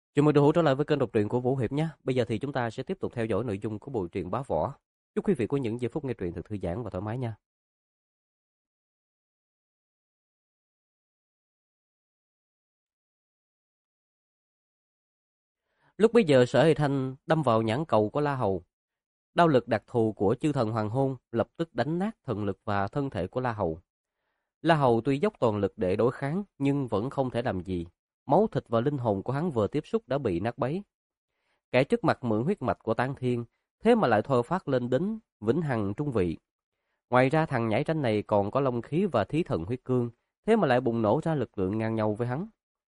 Chào mừng được hữu trở lại với kênh đọc truyện của Vũ Hiệp nhé. Bây giờ thì chúng ta sẽ tiếp tục theo dõi nội dung của bộ truyện Bá Võ. Chúc quý vị có những giây phút nghe truyện thật thư giãn và thoải mái nha. Lúc bấy giờ Sở Hy Thanh đâm vào nhãn cầu của La Hầu. Đao lực đặc thù của chư thần hoàng hôn lập tức đánh nát thần lực và thân thể của La Hầu. La Hầu tuy dốc toàn lực để đối kháng nhưng vẫn không thể làm gì. Máu thịt và linh hồn của hắn vừa tiếp xúc đã bị nát bấy. Kẻ trước mặt mượn huyết mạch của Tán Thiên, thế mà lại thôi phát lên đến vĩnh hằng trung vị. Ngoài ra thằng nhãi ranh này còn có long khí và thí thần huyết cương, thế mà lại bùng nổ ra lực lượng ngang nhau với hắn.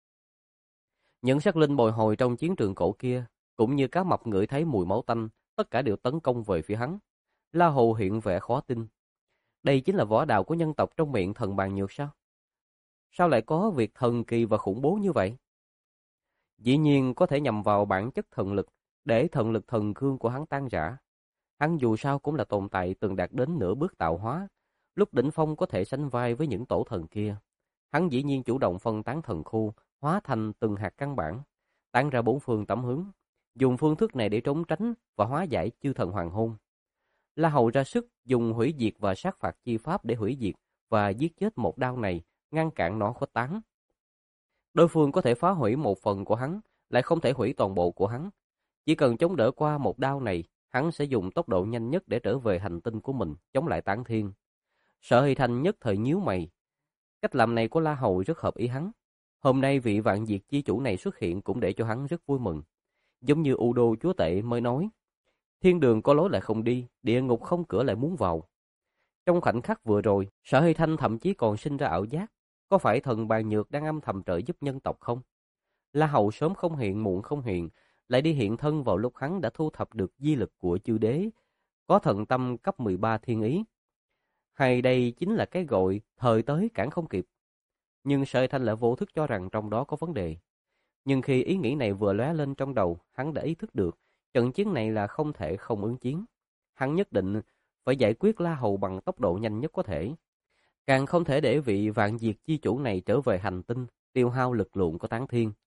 Những sát linh bồi hồi trong chiến trường cổ kia, cũng như cá mập ngửi thấy mùi máu tanh, tất cả đều tấn công về phía hắn. La Hầu hiện vẻ khó tin. Đây chính là võ đạo của nhân tộc trong miệng thần bàn nhược sao? Sao lại có việc thần kỳ và khủng bố như vậy? Dĩ nhiên có thể nhằm vào bản chất thần lực, để thần lực thần cương của hắn tan rã. Hắn dù sao cũng là tồn tại từng đạt đến nửa bước tạo hóa, lúc đỉnh phong có thể sánh vai với những tổ thần kia. Hắn dĩ nhiên chủ động phân tán thần khu, hóa thành từng hạt căn bản, tán ra bốn phương tám hướng, dùng phương thức này để trốn tránh và hóa giải chư thần hoàng hôn. La Hầu ra sức dùng hủy diệt và sát phạt chi pháp để hủy diệt và giết chết một đao này, ngăn cản nó khuếch tán. Đối phương có thể phá hủy một phần của hắn, lại không thể hủy toàn bộ của hắn. Chỉ cần chống đỡ qua một đao này, hắn sẽ dùng tốc độ nhanh nhất để trở về hành tinh của mình, chống lại Tán Thiên. Sở Hy Thanh nhất thời nhíu mày. Cách làm này của La Hầu rất hợp ý hắn. Hôm nay vị vạn diệt chi chủ này xuất hiện cũng để cho hắn rất vui mừng. Giống như U Đô chúa tể mới nói, thiên đường có lối lại không đi, địa ngục không cửa lại muốn vào. Trong khoảnh khắc vừa rồi, Sở Hy Thanh thậm chí còn sinh ra ảo giác, có phải thần bàn nhược đang âm thầm trợ giúp nhân tộc không? La Hầu sớm không hiện muộn không hiện, lại đi hiện thân vào lúc hắn đã thu thập được di lực của chư đế, có thần tâm cấp 13 thiên ý. Hay đây chính là cái gọi thời tới cản không kịp. Nhưng Sở Thanh lại vô thức cho rằng trong đó có vấn đề. Nhưng khi ý nghĩ này vừa lóe lên trong đầu, hắn đã ý thức được, trận chiến này là không thể không ứng chiến. Hắn nhất định phải giải quyết La Hầu bằng tốc độ nhanh nhất có thể. Càng không thể để vị vạn diệt chi chủ này trở về hành tinh, tiêu hao lực lượng của Tán Thiên.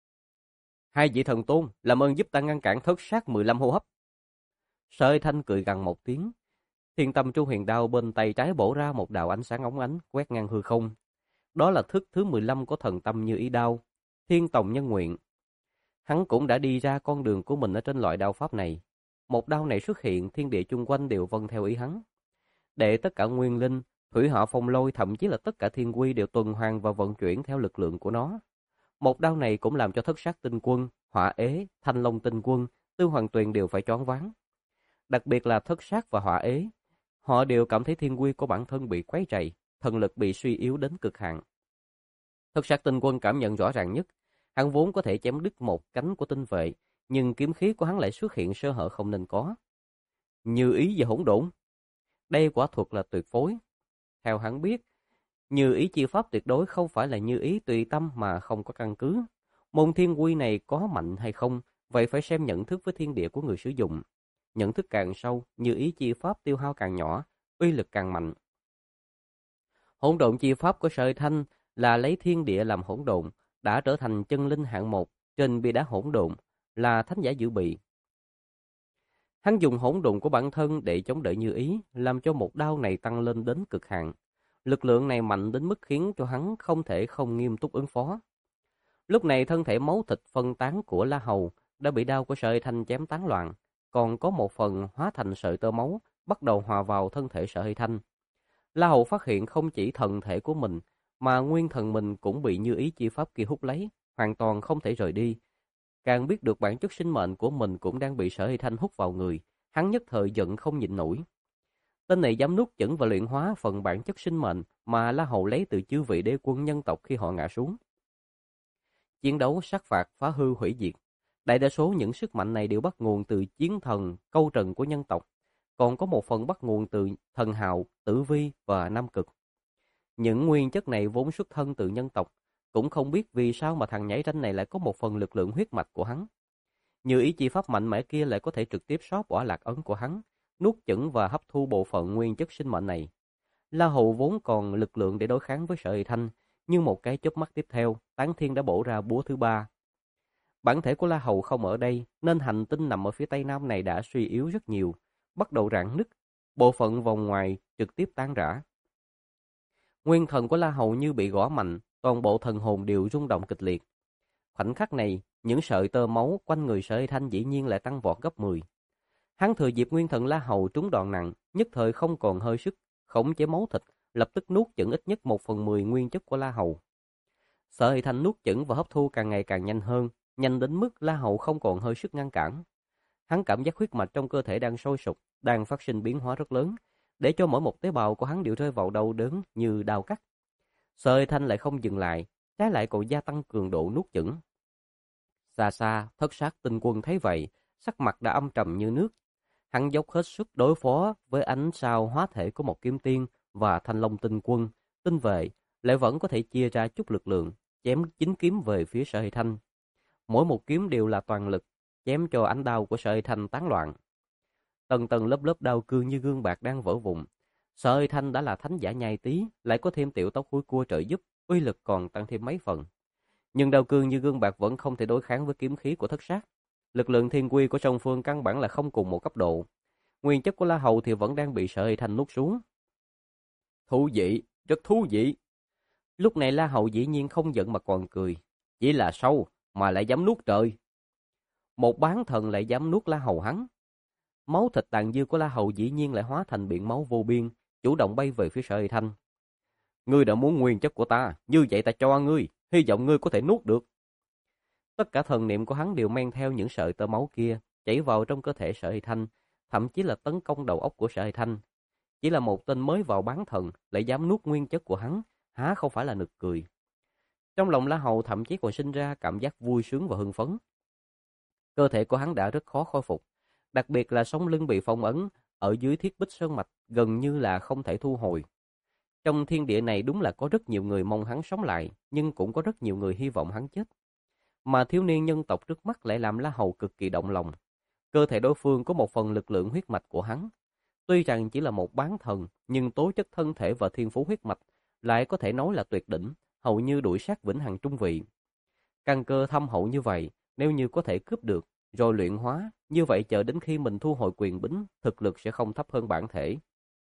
Hai vị thần tôn, làm ơn giúp ta ngăn cản thất sát 15 hô hấp. Sợi Thanh cười gằn một tiếng. Thiên tâm Chu Huyền Đao bên tay trái bổ ra một đạo ánh sáng óng ánh, quét ngang hư không. Đó là thức thứ 15 của thần tâm như ý đao, Thiên Tòng Nhân Nguyện. Hắn cũng đã đi ra con đường của mình ở trên loại đao pháp này. Một đao này xuất hiện, thiên địa chung quanh đều vâng theo ý hắn. Để tất cả nguyên linh, thủy họ phong lôi, thậm chí là tất cả thiên quy đều tuần hoàn và vận chuyển theo lực lượng của nó. Một đao này cũng làm cho thất sát tinh quân, hỏa ế, thanh long tinh quân, tư hoàng tuyền đều phải choáng váng. Đặc biệt là thất sát và hỏa ế. Họ đều cảm thấy thiên quy của bản thân bị quấy rầy, thần lực bị suy yếu đến cực hạn. Thất sát tinh quân cảm nhận rõ ràng nhất. Hắn vốn có thể chém đứt một cánh của tinh vệ, nhưng kiếm khí của hắn lại xuất hiện sơ hở không nên có. Như ý và hỗn độn. Đây quả thuật là tuyệt phối. Theo hắn biết, như ý chi pháp tuyệt đối không phải là như ý tùy tâm mà không có căn cứ. Môn thiên quy này có mạnh hay không, vậy phải xem nhận thức với thiên địa của người sử dụng. Nhận thức càng sâu, như ý chi pháp tiêu hao càng nhỏ, uy lực càng mạnh. Hỗn độn chi pháp của Sở Thanh là lấy thiên địa làm hỗn độn, đã trở thành chân linh hạng một trên bia đá hỗn độn, là thánh giả dự bị. Hắn dùng hỗn độn của bản thân để chống đỡ như ý, làm cho một đao này tăng lên đến cực hạn. Lực lượng này mạnh đến mức khiến cho hắn không thể không nghiêm túc ứng phó. Lúc này thân thể máu thịt phân tán của La Hầu đã bị đao của Sở Thanh chém tán loạn, còn có một phần hóa thành sợi tơ máu, bắt đầu hòa vào thân thể Sở Thanh. La Hầu phát hiện không chỉ thần thể của mình, mà nguyên thần mình cũng bị như ý chi pháp kia hút lấy, hoàn toàn không thể rời đi. Càng biết được bản chất sinh mệnh của mình cũng đang bị Sở Thanh hút vào người, hắn nhất thời giận không nhịn nổi. Tên này dám nuốt chửng và luyện hóa phần bản chất sinh mệnh mà La Hầu lấy từ chư vị đế quân nhân tộc khi họ ngã xuống. Chiến đấu, sát phạt, phá hư, hủy diệt. Đại đa số những sức mạnh này đều bắt nguồn từ chiến thần, câu trần của nhân tộc, còn có một phần bắt nguồn từ thần hào, tử vi và nam cực. Những nguyên chất này vốn xuất thân từ nhân tộc, cũng không biết vì sao mà thằng nhảy ranh này lại có một phần lực lượng huyết mạch của hắn. Như ý chi pháp mạnh mẽ kia lại có thể trực tiếp xóa bỏ lạc ấn của hắn, nuốt chửng và hấp thu bộ phận nguyên chất sinh mệnh này. La Hầu vốn còn lực lượng để đối kháng với Sở Thanh, nhưng một cái chớp mắt tiếp theo, Tán Thiên đã bổ ra búa thứ ba. Bản thể của La Hầu không ở đây, nên hành tinh nằm ở phía tây nam này đã suy yếu rất nhiều, bắt đầu rạn nứt, bộ phận vòng ngoài trực tiếp tan rã. Nguyên thần của La Hầu như bị gõ mạnh, toàn bộ thần hồn đều rung động kịch liệt. Khoảnh khắc này, những sợi tơ máu quanh người Sở Hy Thanh dĩ nhiên lại tăng vọt gấp 10. Hắn thừa dịp nguyên thần La Hầu trúng đòn nặng, nhất thời không còn hơi sức, khống chế máu thịt, lập tức nuốt chửng ít nhất 1/10 nguyên chất của La Hầu. Sở Hy Thanh nuốt chửng và hấp thu càng ngày càng nhanh hơn, nhanh đến mức La Hầu không còn hơi sức ngăn cản. Hắn cảm giác huyết mạch trong cơ thể đang sôi sục, đang phát sinh biến hóa rất lớn, để cho mỗi một tế bào của hắn đều rơi vào đau đớn như đau cắt. Sở Hy Thanh lại không dừng lại, trái lại còn gia tăng cường độ nuốt chửng. Xa xa, Thất Sát Tinh Quân thấy vậy, sắc mặt đã âm trầm như nước. Hắn dốc hết sức đối phó với ánh sao hóa thể của một kiếm tiên và Thanh Long Tinh Quân, tinh vệ, lại vẫn có thể chia ra chút lực lượng, chém chính kiếm về phía Sở Hy Thanh. Mỗi một kiếm đều là toàn lực, chém cho ánh đao của Sở Hy Thanh tán loạn. Tầng tầng lớp lớp đao cương như gương bạc đang vỡ vụn. Sở Hy Thanh đã là thánh giả nhai tí, lại có thêm tiểu tóc húi cua trợ giúp, uy lực còn tăng thêm mấy phần. Nhưng đao cương như gương bạc vẫn không thể đối kháng với kiếm khí của Thất Sát. Lực lượng thiên quy của song phương căn bản là không cùng một cấp độ. Nguyên chất của La Hầu thì vẫn đang bị Sở Hy Thanh nuốt xuống. Thú vị, rất thú vị. Lúc này La Hầu dĩ nhiên không giận mà còn cười. Chỉ là sâu mà lại dám nuốt trời. Một bán thần lại dám nuốt La Hầu hắn. Máu thịt tàn dư của La Hầu dĩ nhiên lại hóa thành biển máu vô biên, chủ động bay về phía Sở Hy Thanh. Ngươi đã muốn nguyên chất của ta, như vậy ta cho ngươi, hy vọng ngươi có thể nuốt được. Tất cả thần niệm của hắn đều men theo những sợi tơ máu kia, chảy vào trong cơ thể Sở Hy Thanh, thậm chí là tấn công đầu óc của Sở Hy Thanh. Chỉ là một tên mới vào bán thần lại dám nuốt nguyên chất của hắn, há không phải là nực cười. Trong lòng La Hầu thậm chí còn sinh ra cảm giác vui sướng và hưng phấn. Cơ thể của hắn đã rất khó khôi phục, đặc biệt là sống lưng bị phong ấn ở dưới thiết bích sơn mạch gần như là không thể thu hồi. Trong thiên địa này đúng là có rất nhiều người mong hắn sống lại, nhưng cũng có rất nhiều người hy vọng hắn chết. Mà thiếu niên nhân tộc trước mắt lại làm La Hầu cực kỳ động lòng. Cơ thể đối phương có một phần lực lượng huyết mạch của hắn. Tuy rằng chỉ là một bán thần, nhưng tố chất thân thể và thiên phú huyết mạch lại có thể nói là tuyệt đỉnh, hầu như đuổi sát vĩnh hằng trung vị. Căn cơ thâm hậu như vậy, nếu như có thể cướp được, rồi luyện hóa, như vậy chờ đến khi mình thu hồi quyền bính, thực lực sẽ không thấp hơn bản thể.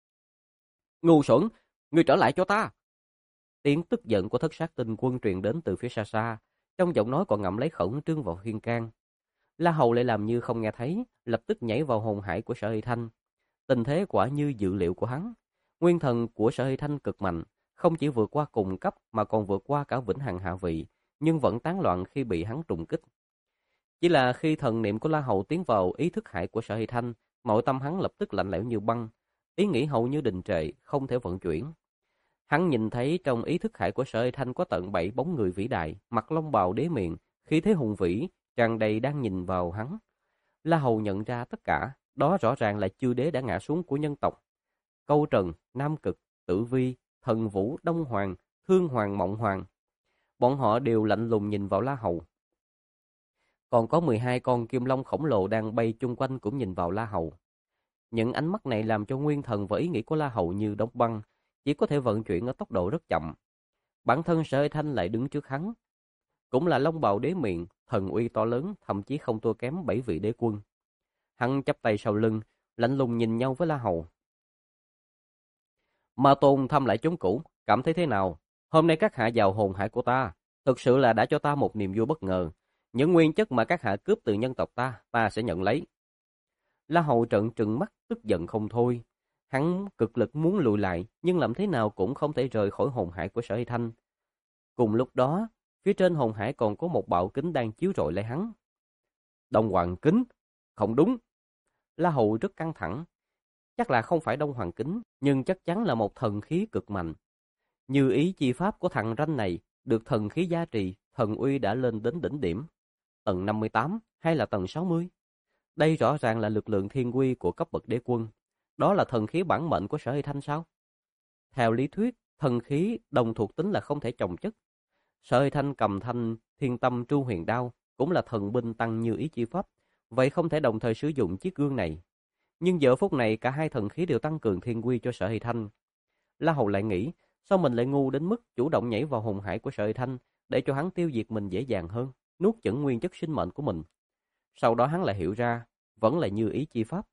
Ngu xuẩn, ngươi trở lại cho ta! Tiếng tức giận của Thất Sát Tinh Quân truyền đến từ phía xa xa, trong giọng nói còn ngậm lấy khẩn trương vào khuyên can. La Hầu lại làm như không nghe thấy, lập tức nhảy vào hồn hải của Sở Hy Thanh. Tình thế quả như dự liệu của hắn. Nguyên thần của Sở Hy Thanh cực mạnh, không chỉ vượt qua cùng cấp mà còn vượt qua cả vĩnh hằng hạ vị, nhưng vẫn tán loạn khi bị hắn trùng kích. Chỉ là khi thần niệm của La Hầu tiến vào ý thức hải của Sở Hy Thanh, nội tâm hắn lập tức lạnh lẽo như băng, ý nghĩ hầu như đình trệ, không thể vận chuyển. Hắn nhìn thấy trong ý thức hải của Sở Hy Thanh có tận 7 bóng người vĩ đại, mặc long bào đế miện, khí thế hùng vĩ, tràn đầy đang nhìn vào hắn. La Hầu nhận ra tất cả, đó rõ ràng là chư đế đã ngã xuống của nhân tộc. Câu Trần, Nam Cực, Tử Vi, Thần Vũ, Đông Hoàng, Thương Hoàng, Mộng Hoàng. Bọn họ đều lạnh lùng nhìn vào La Hầu. Còn có 12 con kim long khổng lồ đang bay chung quanh cũng nhìn vào La Hầu. Những ánh mắt này làm cho nguyên thần và ý nghĩ của La Hầu như đóng băng, chỉ có thể vận chuyển ở tốc độ rất chậm. Bản thân Sở Hy Thanh lại đứng trước hắn. Cũng là long bào đế miện, thần uy to lớn, thậm chí không thua kém 7 vị đế quân. Hắn chắp tay sau lưng, lạnh lùng nhìn nhau với La Hầu. Ma Tôn thăm lại chốn cũ, cảm thấy thế nào? Hôm nay các hạ vào hồn hải của ta, thực sự là đã cho ta một niềm vui bất ngờ. Những nguyên chất mà các hạ cướp từ nhân tộc ta sẽ nhận lấy. La Hầu trợn trừng mắt, tức giận không thôi. Hắn cực lực muốn lùi lại, nhưng làm thế nào cũng không thể rời khỏi hồn hải của Sở Hy Thanh. Cùng lúc đó, phía trên hồn hải còn có một bạo kính đang chiếu rọi lấy hắn. Đông Hoàng kính? Không đúng. La Hầu rất căng thẳng. Chắc là không phải Đông Hoàng kính, nhưng chắc chắn là một thần khí cực mạnh. Như ý chi pháp của thằng ranh này, được thần khí gia trì, thần uy đã lên đến đỉnh điểm. Tầng 58 hay là tầng 60? Đây rõ ràng là lực lượng thiên quy của cấp bậc đế quân. Đó là thần khí bản mệnh của Sở Hy Thanh sao? Theo lý thuyết, thần khí đồng thuộc tính là không thể chồng chất. Sở Hy Thanh cầm thanh thiên tâm tru huyền đao, cũng là thần binh tăng như ý chi pháp, vậy không thể đồng thời sử dụng chiếc gương này. Nhưng giờ phút này cả hai thần khí đều tăng cường thiên quy cho Sở Hy Thanh. La Hầu lại nghĩ, sao mình lại ngu đến mức chủ động nhảy vào hồn hải của Sở Hy Thanh để cho hắn tiêu diệt mình dễ dàng hơn, nuốt chửng nguyên chất sinh mệnh của mình. Sau đó hắn lại hiểu ra, vẫn là như ý chi pháp.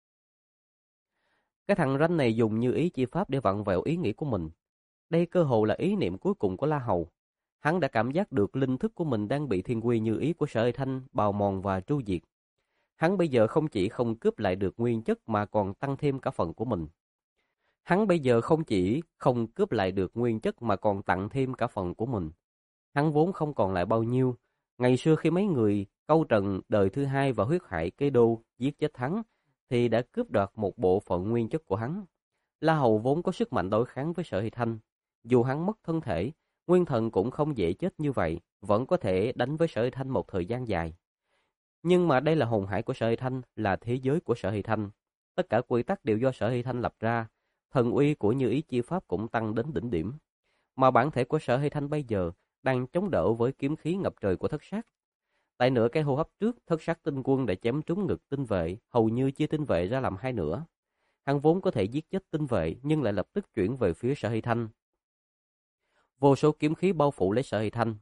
Cái thằng ranh này dùng như ý chi pháp để vặn vẹo ý nghĩ của mình. Đây cơ hồ là ý niệm cuối cùng của La Hầu. Hắn đã cảm giác được linh thức của mình đang bị thiên quy như ý của Sở Hy Thanh bào mòn và tru diệt. Hắn bây giờ không chỉ không cướp lại được nguyên chất mà còn tăng thêm cả phần của mình. Hắn bây giờ không chỉ không cướp lại được nguyên chất mà còn tặng thêm cả phần của mình. Hắn vốn không còn lại bao nhiêu. Ngày xưa khi mấy người câu trần đời thứ hai và huyết hải Kế Đô giết chết hắn, thì đã cướp đoạt một bộ phận nguyên chất của hắn. La Hầu vốn có sức mạnh đối kháng với Sở Hy Thanh. Dù hắn mất thân thể, nguyên thần cũng không dễ chết như vậy, vẫn có thể đánh với Sở Hy Thanh một thời gian dài. Nhưng mà đây là hồn hải của Sở Hy Thanh, là thế giới của Sở Hy Thanh. Tất cả quy tắc đều do Sở Hy Thanh lập ra, thần uy của như ý chi pháp cũng tăng đến đỉnh điểm. Mà bản thể của Sở Hy Thanh bây giờ đang chống đỡ với kiếm khí ngập trời của thất sát. Tại nửa cái hô hấp trước, thất sát tinh quân đã chém trúng ngực tinh vệ, hầu như chia tinh vệ ra làm hai nửa. Hắn vốn có thể giết chết tinh vệ nhưng lại lập tức chuyển về phía Sở Hy Thanh. Vô số kiếm khí bao phủ lấy Sở Hy Thanh.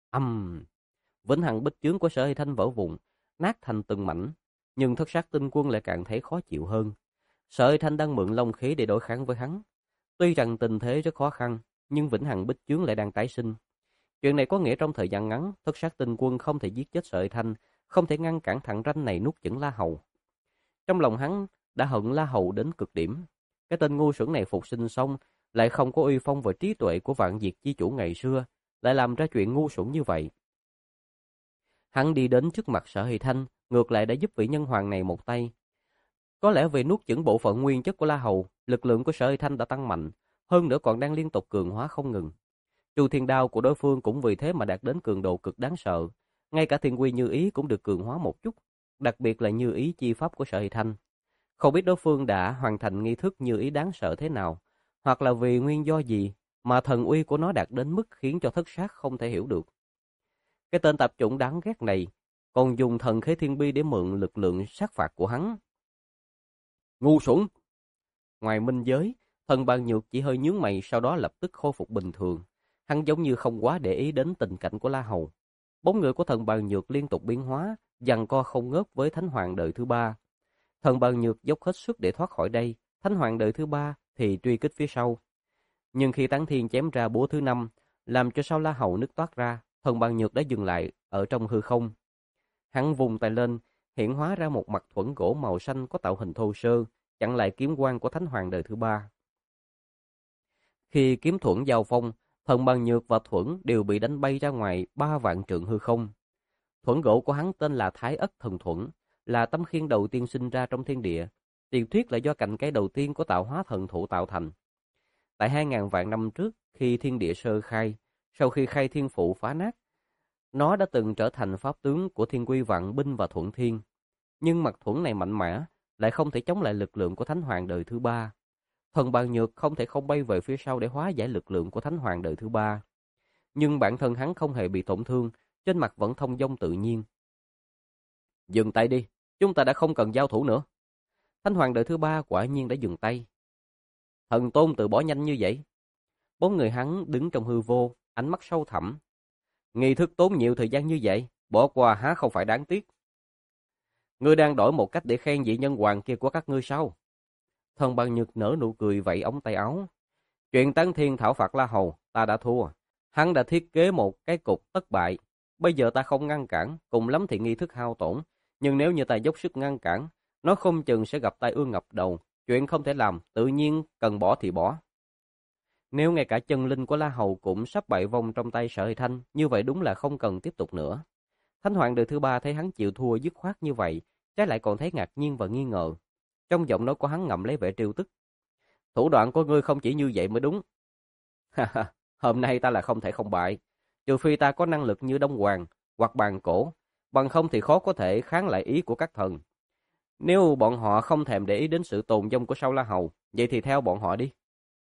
Vĩnh hằng bích chướng của Sở Hy Thanh vỡ vụn, nát thành từng mảnh, nhưng thất sát tinh quân lại càng thấy khó chịu hơn. Sở Hy Thanh đang mượn long khí để đối kháng với hắn. Tuy rằng tình thế rất khó khăn, nhưng vĩnh hằng bích chướng lại đang tái sinh. Chuyện này có nghĩa trong thời gian ngắn, thất sát tinh quân không thể giết chết Sở Hy Thanh, không thể ngăn cản thằng ranh này nuốt chửng La Hầu. Trong lòng hắn đã hận La Hầu đến cực điểm. Cái tên ngu xuẩn này phục sinh xong, lại không có uy phong và trí tuệ của vạn diệt chi chủ ngày xưa, lại làm ra chuyện ngu xuẩn như vậy. Hắn đi đến trước mặt Sở Hy Thanh, ngược lại đã giúp vị nhân hoàng này một tay. Có lẽ vì nuốt chửng bộ phận nguyên chất của La Hầu, lực lượng của Sở Hy Thanh đã tăng mạnh, hơn nữa còn đang liên tục cường hóa không ngừng. Chu thiên đao của đối phương cũng vì thế mà đạt đến cường độ cực đáng sợ. Ngay cả thiên quy như ý cũng được cường hóa một chút, đặc biệt là như ý chi pháp của Sở Hy Thanh. Không biết đối phương đã hoàn thành nghi thức như ý đáng sợ thế nào, hoặc là vì nguyên do gì mà thần uy của nó đạt đến mức khiến cho thất sát không thể hiểu được. Cái tên tạp chủng đáng ghét này còn dùng thần khế thiên bi để mượn lực lượng sát phạt của hắn. Ngu xuẩn! Ngoài minh giới, thần Bàn Nhược chỉ hơi nhướng mày, sau đó lập tức khôi phục bình thường. Hắn giống như không quá để ý đến tình cảnh của La Hầu. Bóng người của thần Bàn Nhược liên tục biến hóa, giằng co không ngớt với Thánh Hoàng đời thứ ba. Thần Bàn Nhược dốc hết sức để thoát khỏi đây, Thánh Hoàng đời thứ ba thì truy kích phía sau. Nhưng khi Tán Thiên chém ra búa thứ 5, làm cho sau La Hầu nứt toát ra, thần Bàn Nhược đã dừng lại ở trong hư không. Hắn vùng tay lên, hiện hóa ra một mặt thuẫn gỗ màu xanh có tạo hình thô sơ, chặn lại kiếm quang của Thánh Hoàng đời thứ ba. Khi kiếm thuẫn giao phong, thần Bàn Nhược và thuẫn đều bị đánh bay ra ngoài 3 vạn trượng hư không. Thuẫn gỗ của hắn tên là Thái Ất Thần Thuẫn, là tấm khiên đầu tiên sinh ra trong thiên địa. Truyền thuyết là do cành cây đầu tiên của tạo hóa thần thụ tạo thành. Tại 2000 vạn năm trước, khi thiên địa sơ khai, sau khi khai thiên phụ phá nát, nó đã từng trở thành pháp tướng của thiên quy vạn binh và thuận thiên. Nhưng mặt thuẫn này mạnh mẽ, lại không thể chống lại lực lượng của Thánh Hoàng đời thứ ba. Thần Bàn Nhược không thể không bay về phía sau để hóa giải lực lượng của Thánh Hoàng đời thứ ba. Nhưng bản thân hắn không hề bị tổn thương, trên mặt vẫn thông dong tự nhiên. Dừng tay đi, chúng ta đã không cần giao thủ nữa. Thánh Hoàng đời thứ ba quả nhiên đã dừng tay. Thần Tôn từ bỏ nhanh như vậy. Bốn người hắn đứng trong hư vô, ánh mắt sâu thẳm. Nghi thức tốn nhiều thời gian như vậy, bỏ qua há không phải đáng tiếc. Ngươi đang đổi một cách để khen vị nhân hoàng kia của các ngươi sao? Thần Bàn Nhược nở nụ cười vẫy ống tay áo. Chuyện Tán Thiên thảo phạt La Hầu, ta đã thua. Hắn đã thiết kế một cái cục thất bại. Bây giờ ta không ngăn cản, cùng lắm thì nghi thức hao tổn. Nhưng nếu như ta dốc sức ngăn cản, nó không chừng sẽ gặp tai ương ngập đầu. Chuyện không thể làm, tự nhiên cần bỏ thì bỏ. Nếu ngay cả chân linh của La Hầu cũng sắp bại vong trong tay Sở Hy Thanh, như vậy đúng là không cần tiếp tục nữa. Thánh Hoàng đời thứ ba thấy hắn chịu thua dứt khoát như vậy, trái lại còn thấy ngạc nhiên và nghi ngờ. Trong giọng nói của hắn ngậm lấy vẻ trêu tức. Thủ đoạn của ngươi không chỉ như vậy mới đúng. Hôm nay ta là không thể không bại, trừ phi ta có năng lực như Đông Hoàng hoặc Bàn Cổ, bằng không thì khó có thể kháng lại ý của các thần. Nếu bọn họ không thèm để ý đến sự tồn vong của Sao La Hầu, vậy thì theo bọn họ đi.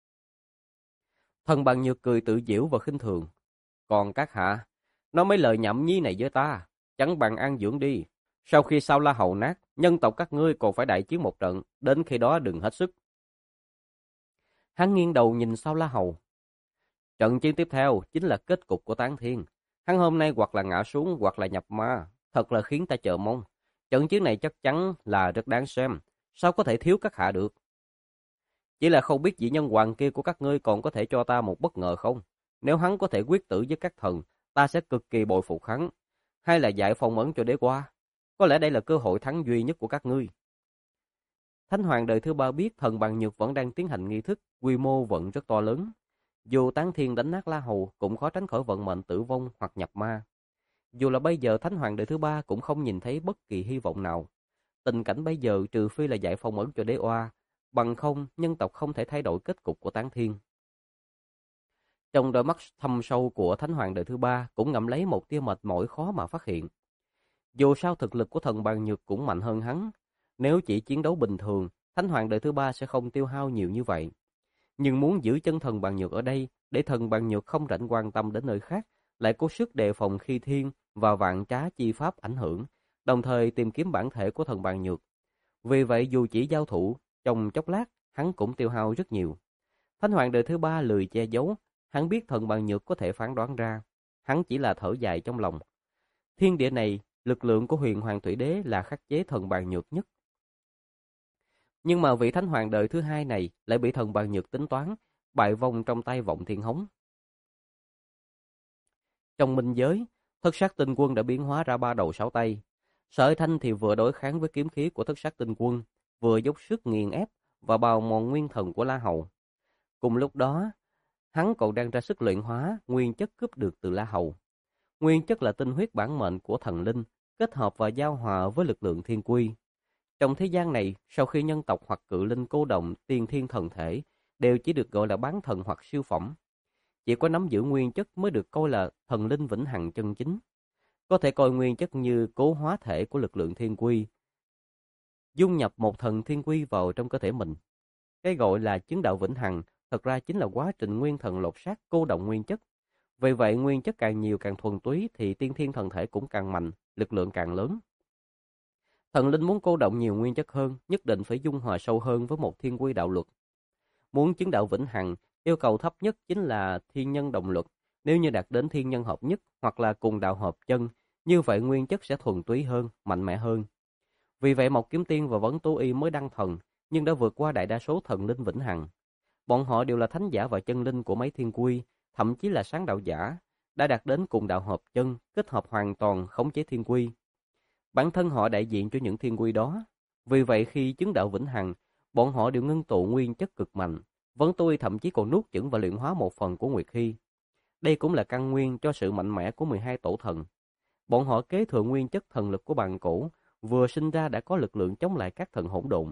Thần Bàn Nhược cười tự giễu và khinh thường. Còn các hạ, nói mấy lời nhảm nhí này với ta, chẳng bằng an dưỡng đi. Sau khi Sao La Hầu nát, nhân tộc các ngươi còn phải đại chiến một trận, đến khi đó đừng hết sức. Hắn nghiêng đầu nhìn Sao La Hầu. Trận chiến tiếp theo chính là kết cục của Tán Thiên. Hắn hôm nay hoặc là ngã xuống hoặc là nhập ma, thật là khiến ta chờ mong. Trận chiến này chắc chắn là rất đáng xem, sao có thể thiếu các hạ được. Chỉ là không biết vị nhân hoàng kia của các ngươi còn có thể cho ta một bất ngờ không? Nếu hắn có thể quyết tử với các thần, ta sẽ cực kỳ bội phục hắn. Hay là dạy phong ấn cho đế qua? Có lẽ đây là cơ hội thắng duy nhất của các ngươi. Thánh hoàng đời thứ ba biết thần Bàn Nhược vẫn đang tiến hành nghi thức, quy mô vẫn rất to lớn. Dù tán thiên đánh nát La Hầu cũng khó tránh khỏi vận mệnh tử vong hoặc nhập ma. Dù là bây giờ Thánh hoàng đời thứ ba cũng không nhìn thấy bất kỳ hy vọng nào. Tình cảnh bây giờ trừ phi là giải phong ấn cho đế oa, bằng không nhân tộc không thể thay đổi kết cục của tán thiên. Trong đôi mắt thâm sâu của Thánh hoàng đời thứ ba cũng ngậm lấy một tia mệt mỏi khó mà phát hiện. Dù sao thực lực của thần Bàn Nhược cũng mạnh hơn hắn, nếu chỉ chiến đấu bình thường, Thánh hoàng đời thứ ba sẽ không tiêu hao nhiều như vậy. Nhưng muốn giữ chân thần Bàn Nhược ở đây, để thần Bàn Nhược không rảnh quan tâm đến nơi khác, lại cố sức đề phòng khi thiên và vạn trá chi pháp ảnh hưởng, đồng thời tìm kiếm bản thể của thần Bàn Nhược. Vì vậy dù chỉ giao thủ, trong chốc lát, hắn cũng tiêu hao rất nhiều. Thánh hoàng đời thứ ba lười che giấu, hắn biết thần Bàn Nhược có thể phán đoán ra. Hắn chỉ là thở dài trong lòng. Thiên địa này, lực lượng của huyền hoàng thủy đế là khắc chế thần Bàn Nhược nhất. Nhưng mà vị thánh hoàng đời thứ hai này lại bị thần Bàn Nhược tính toán, bại vong trong tay Vọng Thiên Hống. Trong minh giới, thất sát tinh quân đã biến hóa ra ba đầu sáu tay. Sở Thanh thì vừa đối kháng với kiếm khí của thất sát tinh quân, vừa dốc sức nghiền ép và bào mòn nguyên thần của La Hầu. Cùng lúc đó, hắn còn đang ra sức luyện hóa nguyên chất cướp được từ La Hầu. Nguyên chất là tinh huyết bản mệnh của thần linh, kết hợp và giao hòa với lực lượng thiên quy. Trong thế gian này, sau khi nhân tộc hoặc cự linh cô động tiên thiên thần thể, đều chỉ được gọi là bán thần hoặc siêu phẩm. Chỉ có nắm giữ nguyên chất mới được coi là thần linh vĩnh hằng chân chính. Có thể coi nguyên chất như cố hóa thể của lực lượng thiên quy, dung nhập một thần thiên quy vào trong cơ thể mình. Cái gọi là chứng đạo vĩnh hằng thật ra chính là quá trình nguyên thần lột xác cô động nguyên chất. Vì vậy nguyên chất càng nhiều càng thuần túy thì tiên thiên thần thể cũng càng mạnh, lực lượng càng lớn. Thần linh muốn cô động nhiều nguyên chất hơn, nhất định phải dung hòa sâu hơn với một thiên quy đạo luật. Muốn chứng đạo vĩnh hằng, yêu cầu thấp nhất chính là thiên nhân đồng luật. Nếu như đạt đến thiên nhân hợp nhất hoặc là cùng đạo hợp chân, như vậy nguyên chất sẽ thuần túy hơn, mạnh mẽ hơn. Vì vậy Mộc Kiếm Tiên và Vấn Tố Y mới đăng thần, nhưng đã vượt qua đại đa số thần linh vĩnh hằng. Bọn họ đều là thánh giả và chân linh của mấy thiên quy, thậm chí là sáng đạo giả, đã đạt đến cùng đạo hợp chân, kết hợp hoàn toàn khống chế thiên quy. Bản thân họ đại diện cho những thiên quy đó. Vì vậy khi chứng đạo vĩnh hằng, bọn họ đều ngưng tụ nguyên chất cực mạnh. Vấn tôi thậm chí còn nuốt chửng và luyện hóa một phần của Nguyệt Hy. Đây cũng là căn nguyên cho sự mạnh mẽ của 12 tổ thần. Bọn họ kế thừa nguyên chất thần lực của bàn cổ, vừa sinh ra đã có lực lượng chống lại các thần hỗn độn.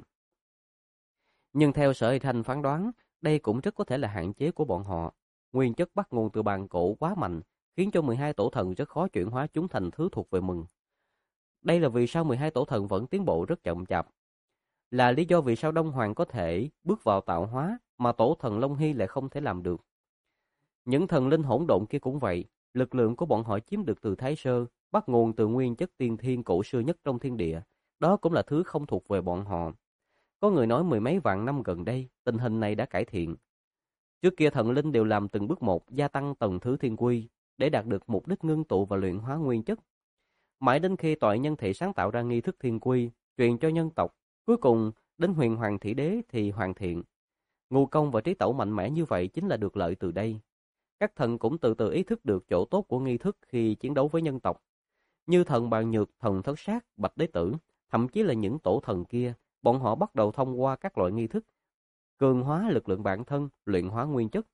Nhưng theo Sở Hy Thanh phán đoán, đây cũng rất có thể là hạn chế của bọn họ. Nguyên chất bắt nguồn từ bàn cổ quá mạnh, khiến cho 12 tổ thần rất khó chuyển hóa chúng thành thứ thuộc về mình. Đây là vì sao 12 tổ thần vẫn tiến bộ rất chậm chạp. Là lý do vì sao Đông Hoàng có thể bước vào tạo hóa mà tổ thần Long Hy lại không thể làm được. Những thần linh hỗn độn kia cũng vậy, lực lượng của bọn họ chiếm được từ Thái Sơ, bắt nguồn từ nguyên chất tiên thiên cổ xưa nhất trong thiên địa, đó cũng là thứ không thuộc về bọn họ. Có người nói mười mấy vạn năm gần đây, tình hình này đã cải thiện. Trước kia thần linh đều làm từng bước một gia tăng tầng thứ thiên quy, để đạt được mục đích ngưng tụ và luyện hóa nguyên chất. Mãi đến khi Toại Nhân Thị sáng tạo ra nghi thức thiên quy, truyền cho nhân tộc, cuối cùng đến huyền hoàng thị đế thì hoàn thiện. Ngu công và trí tẩu mạnh mẽ như vậy chính là được lợi từ đây. Các thần cũng từ từ ý thức được chỗ tốt của nghi thức khi chiến đấu với nhân tộc. Như thần Bàn Nhược, thần Thất Sát, Bạch Đế Tử, thậm chí là những tổ thần kia, bọn họ bắt đầu thông qua các loại nghi thức, cường hóa lực lượng bản thân, luyện hóa nguyên chất.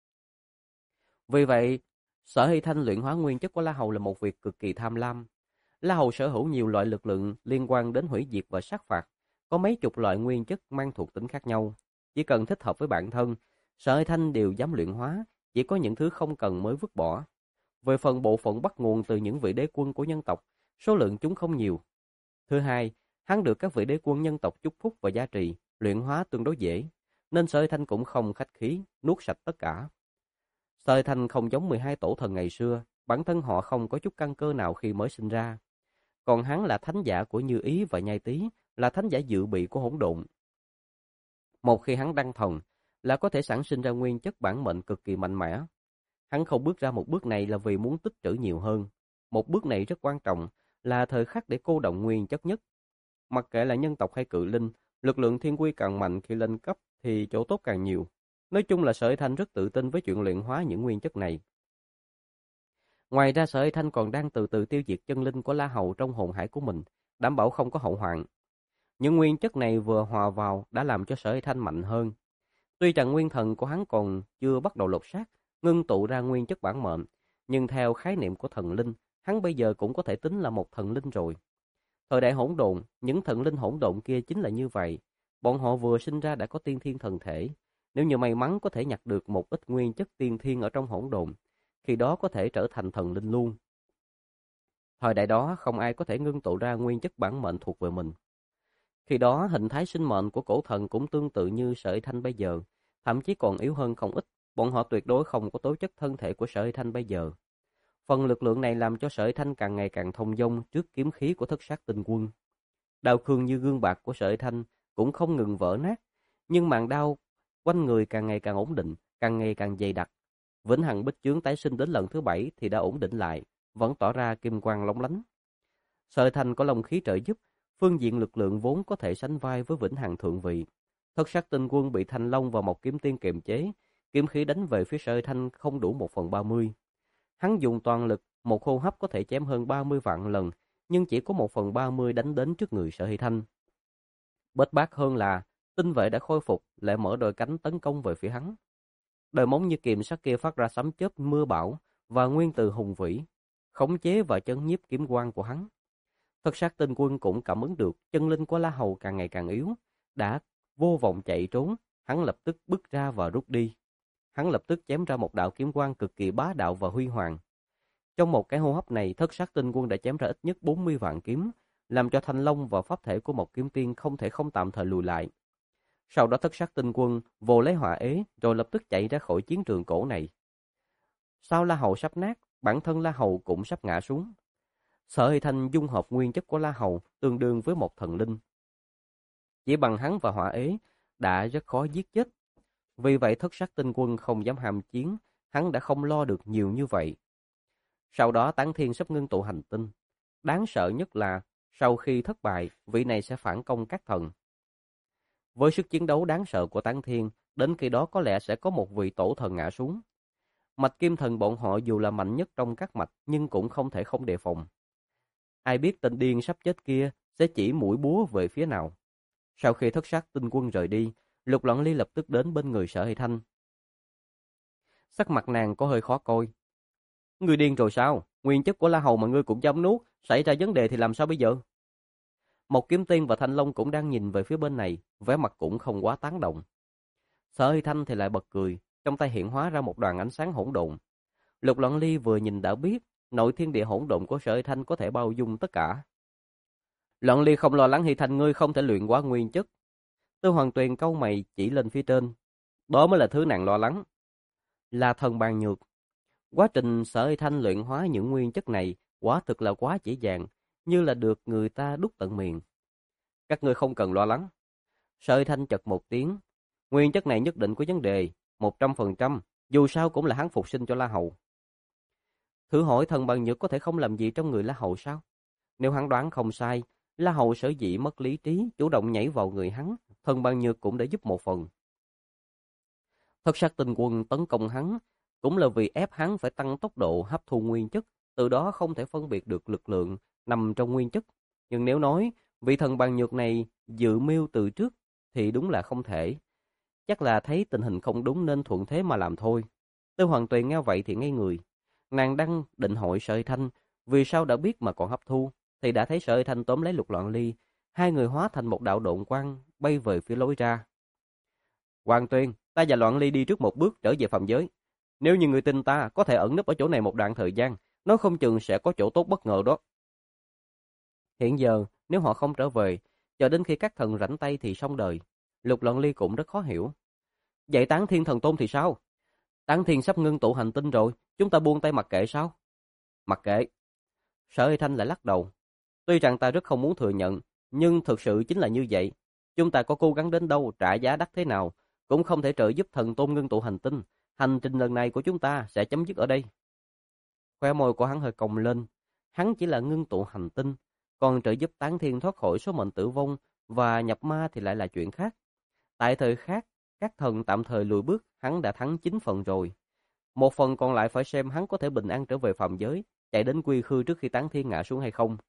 Vì vậy, Sở Hy Thanh luyện hóa nguyên chất của La Hầu là một việc cực kỳ tham lam. La Hầu sở hữu nhiều loại lực lượng liên quan đến hủy diệt và sát phạt, có mấy chục loại nguyên chất mang thuộc tính khác nhau. Chỉ cần thích hợp với bản thân, Sở Hy Thanh đều dám luyện hóa, chỉ có những thứ không cần mới vứt bỏ. Về phần bộ phận bắt nguồn từ những vị đế quân của nhân tộc, số lượng chúng không nhiều. Thứ hai, hắn được các vị đế quân nhân tộc chúc phúc và gia trì, luyện hóa tương đối dễ, nên Sở Hy Thanh cũng không khách khí, nuốt sạch tất cả. Sở Hy Thanh không giống 12 tổ thần ngày xưa, bản thân họ không có chút căn cơ nào khi mới sinh ra. Còn hắn là thánh giả của Như Ý và Nhai Tý, là thánh giả dự bị của hỗn độn. Một khi hắn đăng thần, là có thể sản sinh ra nguyên chất bản mệnh cực kỳ mạnh mẽ. Hắn không bước ra một bước này là vì muốn tích trữ nhiều hơn. Một bước này rất quan trọng, là thời khắc để cô động nguyên chất nhất. Mặc kệ là nhân tộc hay cự linh, lực lượng thiên quy càng mạnh khi lên cấp thì chỗ tốt càng nhiều. Nói chung là Sở Hy Thanh rất tự tin với chuyện luyện hóa những nguyên chất này. Ngoài ra Sở Hy Thanh còn đang từ từ tiêu diệt chân linh của La Hầu trong hồn hải của mình, đảm bảo không có hậu hoạn. Những nguyên chất này vừa hòa vào đã làm cho Sở Hy Thanh mạnh hơn. Tuy rằng nguyên thần của hắn còn chưa bắt đầu lột xác, ngưng tụ ra nguyên chất bản mệnh, nhưng theo khái niệm của thần linh, hắn bây giờ cũng có thể tính là một thần linh rồi. Thời đại hỗn độn, những thần linh hỗn độn kia chính là như vậy. Bọn họ vừa sinh ra đã có tiên thiên thần thể. Nếu như may mắn có thể nhặt được một ít nguyên chất tiên thiên ở trong hỗn độn, khi đó có thể trở thành thần linh luôn. Thời đại đó không ai có thể ngưng tụ ra nguyên chất bản mệnh thuộc về mình. Khi đó hình thái sinh mệnh của cổ thần cũng tương tự như Sở Hy Thanh bây giờ, thậm chí còn yếu hơn không ít. Bọn họ tuyệt đối không có tố chất thân thể của Sở Hy Thanh bây giờ. Phần lực lượng này làm cho Sở Hy Thanh càng ngày càng thông dong trước kiếm khí của Thất Sát Tinh Quân. Đao khương như gương bạc của Sở Hy Thanh cũng không ngừng vỡ nát, nhưng màn đao quanh người càng ngày càng ổn định, càng ngày càng dày đặc. Vĩnh Hằng Bích Chướng tái sinh đến lần thứ 7 thì đã ổn định lại, vẫn tỏ ra kim quang lóng lánh. Sở Hy Thanh có long khí trợ giúp, phương diện lực lượng vốn có thể sánh vai với Vĩnh Hằng thượng vị. Thất Sát Tinh Quân bị Thanh Long và một kiếm tiên kiềm chế, kiếm khí đánh về phía Sở Hy Thanh không đủ 1/30. Hắn dùng toàn lực, một hô hấp có thể chém hơn 30 vạn lần, nhưng chỉ có 1/30 đánh đến trước người Sở Hy Thanh. Bết bát hơn là, tinh vệ đã khôi phục, lại mở đôi cánh tấn công về phía hắn. Đôi móng như kiềm sắt kia phát ra sấm chớp mưa bão và nguyên từ hùng vĩ, khống chế và chấn nhiếp kiếm quang của hắn. Thất Sát Tinh Quân cũng cảm ứng được chân linh của La Hầu càng ngày càng yếu, đã vô vọng chạy trốn, hắn lập tức bước ra và rút đi. Hắn lập tức chém ra một đạo kiếm quang cực kỳ bá đạo và huy hoàng. Trong một cái hô hấp này, Thất Sát Tinh Quân đã chém ra ít nhất 40 vạn kiếm, làm cho Thanh Long và pháp thể của một kiếm tiên không thể không tạm thời lùi lại. Sau đó Thất Sát Tinh Quân vồ lấy hỏa ế, rồi lập tức chạy ra khỏi chiến trường cổ này. Sau La Hầu sắp nát, bản thân La Hầu cũng sắp ngã xuống. Sở Hy Thanh dung hợp nguyên chất của La Hầu tương đương với một thần linh. Chỉ bằng hắn và hỏa ế đã rất khó giết chết. Vì vậy Thất Sát Tinh Quân không dám ham chiến, hắn đã không lo được nhiều như vậy. Sau đó Tán Thiên sắp ngưng tụ hành tinh. Đáng sợ nhất là sau khi thất bại, vị này sẽ phản công các thần. Với sức chiến đấu đáng sợ của Tán Thiên, đến khi đó có lẽ sẽ có một vị tổ thần ngã xuống. Mạch Kim Thần bọn họ dù là mạnh nhất trong các mạch nhưng cũng không thể không đề phòng. Ai biết tên điên sắp chết kia sẽ chỉ mũi búa về phía nào. Sau khi Thất Sát Tinh Quân rời đi, Lục Loạn Ly lập tức đến bên người Sở Hy Thanh. Sắc mặt nàng có hơi khó coi. Ngươi điên rồi sao? Nguyên chất của La Hầu mà ngươi cũng dám nuốt, xảy ra vấn đề thì làm sao bây giờ? Một kiếm tiên và Thanh Long cũng đang nhìn về phía bên này, vẻ mặt cũng không quá tán động. Sở Hy Thanh thì lại bật cười, trong tay hiện hóa ra một đoàn ánh sáng hỗn độn. Lục Loạn Ly vừa nhìn đã biết, nội thiên địa hỗn độn của Sở Hy Thanh có thể bao dung tất cả. Loạn Ly không lo lắng Hy Thanh ngươi không thể luyện hóa nguyên chất. Tư Hoàng Tuyền cau mày chỉ lên phía trên. Đó mới là thứ nàng lo lắng. Là thần bàn nhược. Quá trình Sở Hy Thanh luyện hóa những nguyên chất này quả thực là quá dễ dàng, như là được người ta đút tận miệng. Các ngươi không cần lo lắng. Sở Hy Thanh chật một tiếng. Nguyên chất này nhất định có vấn đề, 100%, dù sao cũng là hắn phục sinh cho La Hầu. Thử hỏi thần bằng nhược có thể không làm gì trong người La Hầu sao? Nếu hắn đoán không sai, La Hầu sở dĩ mất lý trí, chủ động nhảy vào người hắn, thần bằng nhược cũng đã giúp một phần. Thất Sát Tinh Quân tấn công hắn, cũng là vì ép hắn phải tăng tốc độ hấp thu nguyên chất, từ đó không thể phân biệt được lực lượng nằm trong nguyên chất. Nhưng nếu nói, vị thần bằng nhược này dự mưu từ trước, thì đúng là không thể. Chắc là thấy tình hình không đúng nên thuận thế mà làm thôi. Tư Hoàng Tuyền nghe vậy thì ngây người. Nàng đang định hỏi Sở Hy Thanh, vì sao đã biết mà còn hấp thu, thì đã thấy Sở Hy Thanh tóm lấy Lục Loạn Ly, hai người hóa thành một đạo độn quang bay về phía lối ra. Hoàng Tuyền, ta và Loạn Ly đi trước một bước trở về phàm giới. Nếu như người tin ta, có thể ẩn nấp ở chỗ này một đoạn thời gian, nó không chừng sẽ có chỗ tốt bất ngờ đó. Hiện giờ, nếu họ không trở về, chờ đến khi các thần rảnh tay thì xong đời. Lục Loạn Ly cũng rất khó hiểu. Vậy Tán Thiên Thần Tôn thì sao? Tán Thiên sắp ngưng tụ hành tinh rồi, chúng ta buông tay mặc kệ sao? Mặc kệ. Sở Hy Thanh lại lắc đầu. Tuy rằng ta rất không muốn thừa nhận, nhưng thực sự chính là như vậy. Chúng ta có cố gắng đến đâu, trả giá đắt thế nào, cũng không thể trợ giúp thần tôn ngưng tụ hành tinh. Hành trình lần này của chúng ta sẽ chấm dứt ở đây. Khóe môi của hắn hơi cong lên. Hắn chỉ là ngưng tụ hành tinh, còn trợ giúp Tán Thiên thoát khỏi số mệnh tử vong và nhập ma thì lại là chuyện khác. Tại thời khác, các thần tạm thời lùi bước, hắn đã thắng 9 phần rồi. Một phần còn lại phải xem hắn có thể bình an trở về phàm giới, chạy đến quy khư trước khi Tán Thiên ngã xuống hay không.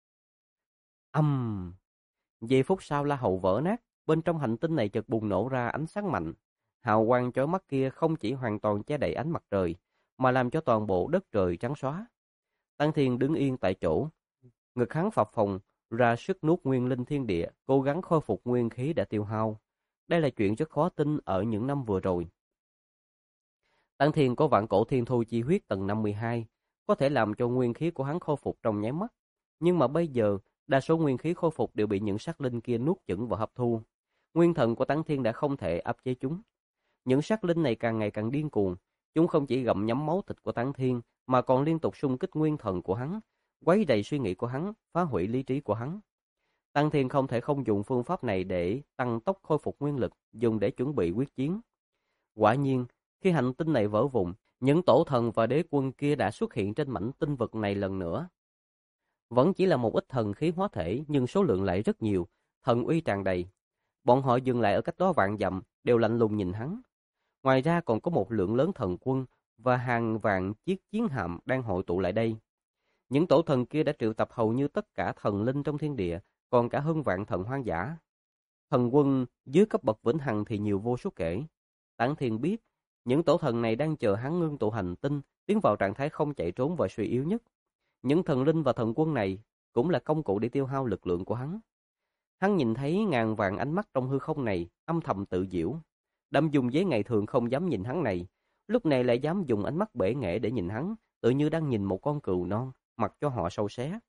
Giây phút sau La Hầu vỡ nát, bên trong hành tinh này chợt bùng nổ ra ánh sáng mạnh. Hào quang chói mắt kia không chỉ hoàn toàn che đậy ánh mặt trời, mà làm cho toàn bộ đất trời trắng xóa. Tán Thiên đứng yên tại chỗ, ngực hắn phập phồng, ra sức nuốt nguyên linh thiên địa, cố gắng khôi phục nguyên khí đã tiêu hao. Đây là chuyện rất khó tin ở những năm vừa rồi. Tán Thiên có vạn cổ thiên thu chi huyết tầng 52, có thể làm cho nguyên khí của hắn khôi phục trong nháy mắt. Nhưng mà bây giờ, đa số nguyên khí khôi phục đều bị những sát linh kia nuốt chửng và hấp thu. Nguyên thần của Tán Thiên đã không thể áp chế chúng. Những sát linh này càng ngày càng điên cuồng, chúng không chỉ gặm nhấm máu thịt của Tán Thiên, mà còn liên tục xung kích nguyên thần của hắn, quấy rầy suy nghĩ của hắn, phá hủy lý trí của hắn. Tán Thiên không thể không dùng phương pháp này để tăng tốc khôi phục nguyên lực, dùng để chuẩn bị quyết chiến. Quả nhiên, khi hành tinh này vỡ vụn, những tổ thần và đế quân kia đã xuất hiện trên mảnh tinh vực này lần nữa. Vẫn chỉ là một ít thần khí hóa thể, nhưng số lượng lại rất nhiều, thần uy tràn đầy. Bọn họ dừng lại ở cách đó vạn dặm, đều lạnh lùng nhìn hắn. Ngoài ra còn có một lượng lớn thần quân và hàng vạn chiếc chiến hạm đang hội tụ lại đây. Những tổ thần kia đã triệu tập hầu như tất cả thần linh trong thiên địa, còn cả hơn vạn thần hoang dã. Thần quân dưới cấp bậc vĩnh hằng thì nhiều vô số kể. Tán Thiên biết, những tổ thần này đang chờ hắn ngưng tụ hành tinh, tiến vào trạng thái không chạy trốn và suy yếu nhất. Những thần linh và thần quân này cũng là công cụ để tiêu hao lực lượng của hắn. Hắn nhìn thấy ngàn vạn ánh mắt trong hư không này, âm thầm tự giễu. Đám dùng giấy ngày thường không dám nhìn hắn này, lúc này lại dám dùng ánh mắt bể nghệ để nhìn hắn, tự như đang nhìn một con cừu non, mặc cho họ sâu xé.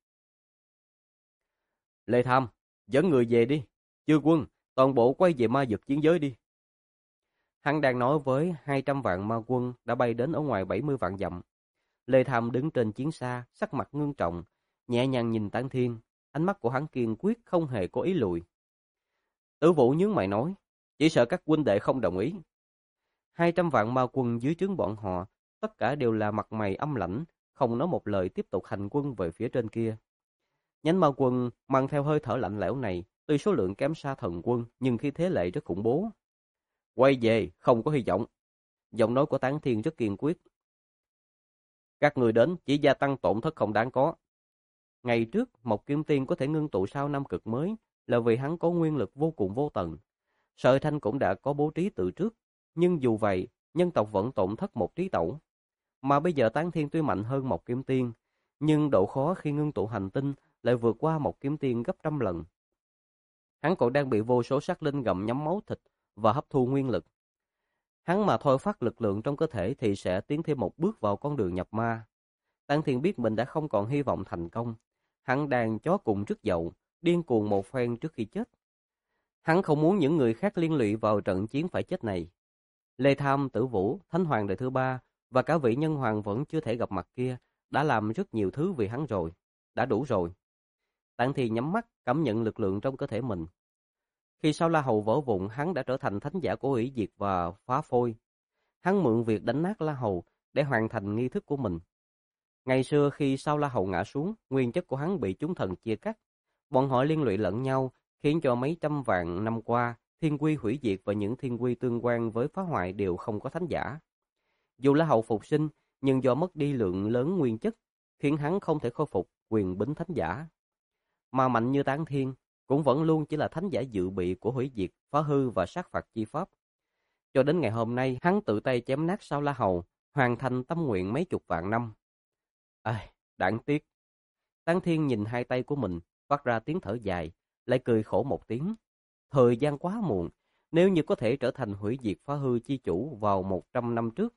Lê Tham, dẫn người về đi. Chư quân, toàn bộ quay về ma vực chiến giới đi. Hắn đang nói với 200 vạn ma quân đã bay đến ở ngoài 70 vạn dặm. Lê Tham đứng trên chiến xa, sắc mặt ngưng trọng, nhẹ nhàng nhìn Tán Thiên, ánh mắt của hắn kiên quyết không hề có ý lùi. Tử Vũ nhướng mày nói, chỉ sợ các huynh đệ không đồng ý. 200 vạn ma quân dưới trướng bọn họ, tất cả đều là mặt mày âm lãnh, không nói một lời tiếp tục hành quân về phía trên kia. Nhánh ma quân mang theo hơi thở lạnh lẽo này, tuy số lượng kém xa thần quân, nhưng khí thế lại rất khủng bố. Quay về, không có hy vọng. Giọng nói của Tán Thiên rất kiên quyết. Các người đến chỉ gia tăng tổn thất không đáng có. Ngày trước, Mộc Kim Tiên có thể ngưng tụ sao năm cực mới là vì hắn có nguyên lực vô cùng vô tận. Sở Thanh cũng đã có bố trí từ trước, nhưng dù vậy, nhân tộc vẫn tổn thất một trí tẩu. Mà bây giờ Tán Thiên tuy mạnh hơn Mộc Kim Tiên, nhưng độ khó khi ngưng tụ hành tinh lại vượt qua Mộc Kim Tiên gấp trăm lần. Hắn còn đang bị vô số sát linh gặm nhấm máu thịt và hấp thu nguyên lực. Hắn mà thôi phát lực lượng trong cơ thể thì sẽ tiến thêm một bước vào con đường nhập ma. Tán Thiên biết mình đã không còn hy vọng thành công. Hắn đang chó cùng rứt dậu, điên cuồng một phen trước khi chết. Hắn không muốn những người khác liên lụy vào trận chiến phải chết này. Lê Tham, Tử Vũ, Thánh Hoàng đời thứ ba và cả vị nhân hoàng vẫn chưa thể gặp mặt kia đã làm rất nhiều thứ vì hắn rồi. Đã đủ rồi. Tán Thiên nhắm mắt, cảm nhận lực lượng trong cơ thể mình. Khi Sao La Hầu vỡ vụn, hắn đã trở thành thánh giả của hủy diệt và phá phôi. Hắn mượn việc đánh nát La Hầu để hoàn thành nghi thức của mình. Ngày xưa khi Sao La Hầu ngã xuống, nguyên chất của hắn bị chúng thần chia cắt. Bọn họ liên lụy lẫn nhau, khiến cho mấy trăm vạn năm qua, thiên quy hủy diệt và những thiên quy tương quan với phá hoại đều không có thánh giả. Dù La Hầu phục sinh, nhưng do mất đi lượng lớn nguyên chất, khiến hắn không thể khôi phục quyền bính thánh giả. Mà mạnh như Tán Thiên, cũng vẫn luôn chỉ là thánh giả dự bị của hủy diệt, phá hư và sát phạt chi pháp. Cho đến ngày hôm nay, hắn tự tay chém nát Sao La Hầu, hoàn thành tâm nguyện mấy chục vạn năm. Đáng tiếc. Tán Thiên nhìn hai tay của mình, phát ra tiếng thở dài, lại cười khổ một tiếng. Thời gian quá muộn, nếu như có thể trở thành hủy diệt phá hư chi chủ vào 100 năm trước,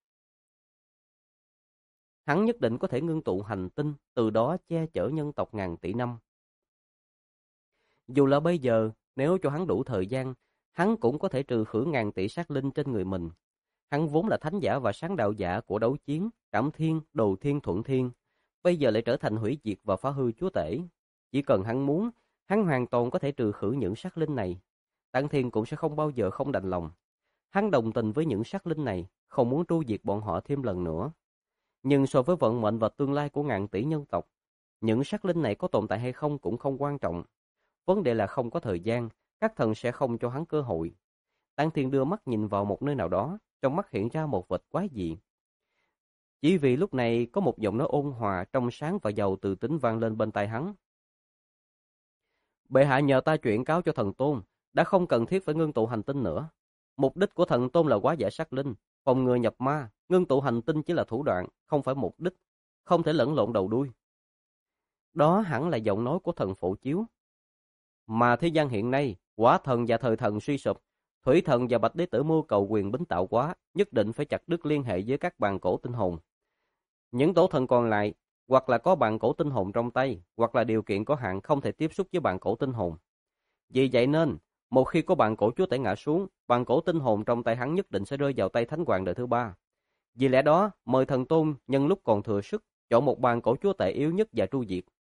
hắn nhất định có thể ngưng tụ hành tinh, từ đó che chở nhân tộc ngàn tỷ năm. Dù là bây giờ, nếu cho hắn đủ thời gian, hắn cũng có thể trừ khử ngàn tỷ sát linh trên người mình. Hắn vốn là thánh giả và sáng đạo giả của đấu chiến, cảm thiên, đồ thiên thuận thiên, bây giờ lại trở thành hủy diệt và phá hư chúa tể. Chỉ cần hắn muốn, hắn hoàn toàn có thể trừ khử những sát linh này. Tán Thiên cũng sẽ không bao giờ không đành lòng. Hắn đồng tình với những sắc linh này, không muốn tru diệt bọn họ thêm lần nữa. Nhưng so với vận mệnh và tương lai của ngàn tỷ nhân tộc, những sắc linh này có tồn tại hay không cũng không quan trọng. Vấn đề là không có thời gian, các thần sẽ không cho hắn cơ hội. Táng Thiên đưa mắt nhìn vào một nơi nào đó, trong mắt hiện ra một vệt quái dị. Chỉ vì lúc này có một giọng nói ôn hòa, trong sáng và giàu từ tính vang lên bên tai hắn. Bệ hạ nhờ ta chuyển cáo cho thần tôn, đã không cần thiết phải ngưng tụ hành tinh nữa. Mục đích của thần tôn là hóa giải sát linh, phòng ngừa nhập ma, ngưng tụ hành tinh chỉ là thủ đoạn, không phải mục đích, không thể lẫn lộn đầu đuôi. Đó hẳn là giọng nói của thần Phổ Chiếu. Mà thế gian hiện nay, Hỏa thần và Thời thần suy sụp, Thủy thần và Bạch Đế tử mưu cầu quyền bính tạo quá, nhất định phải chặt đứt liên hệ với các bàn cổ tinh hồn. Những tổ thần còn lại, hoặc là có bàn cổ tinh hồn trong tay, hoặc là điều kiện có hạn không thể tiếp xúc với bàn cổ tinh hồn. Vì vậy nên, một khi có bàn cổ chúa tể ngã xuống, bàn cổ tinh hồn trong tay hắn nhất định sẽ rơi vào tay Thánh Hoàng đời thứ ba. Vì lẽ đó, mời thần tôn nhân lúc còn thừa sức, chọn một bàn cổ chúa tể yếu nhất và tru diệt.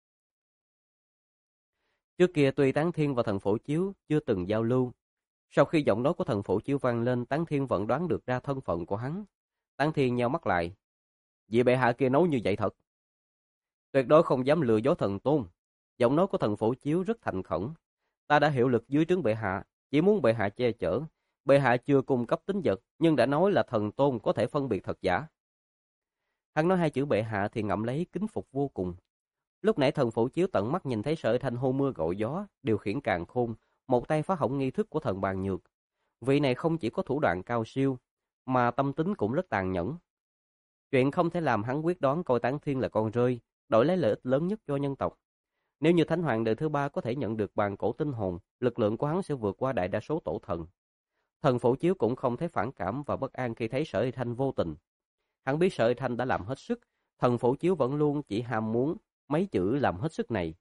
Trước kia tuy Táng Thiên và thần Phổ Chiếu chưa từng giao lưu, sau khi giọng nói của thần Phổ Chiếu vang lên, Táng Thiên vẫn đoán được ra thân phận của hắn. Táng Thiên nheo mắt lại. Vị bệ hạ kia nói như vậy thật. Tuyệt đối không dám lừa dối thần tôn. Giọng nói của thần Phổ Chiếu rất thành khẩn. Ta đã hiệu lực dưới trướng bệ hạ, chỉ muốn bệ hạ che chở. Bệ hạ chưa cung cấp tín vật, nhưng đã nói là thần tôn có thể phân biệt thật giả. Hắn nói hai chữ bệ hạ thì ngậm lấy kính phục vô cùng. Lúc nãy thần Phổ Chiếu tận mắt nhìn thấy Sở Thanh hô mưa gọi gió, điều khiển càn khôn, một tay phá hỏng nghi thức của thần Bàn Nhược. Vị này không chỉ có thủ đoạn cao siêu, mà tâm tính cũng rất tàn nhẫn. Chuyện không thể làm hắn quyết đoán coi Táng Thiên là con rơi, đổi lấy lợi ích lớn nhất cho nhân tộc. Nếu như Thánh Hoàng đời thứ ba có thể nhận được bàn cổ tinh hồn, lực lượng của hắn sẽ vượt qua đại đa số tổ thần. Thần Phổ Chiếu cũng không thấy phản cảm và bất an khi thấy Sở Thanh vô tình. Hắn biết Sở Thanh đã làm hết sức, thần Phổ Chiếu vẫn luôn chỉ ham muốn mấy chữ làm hết sức này.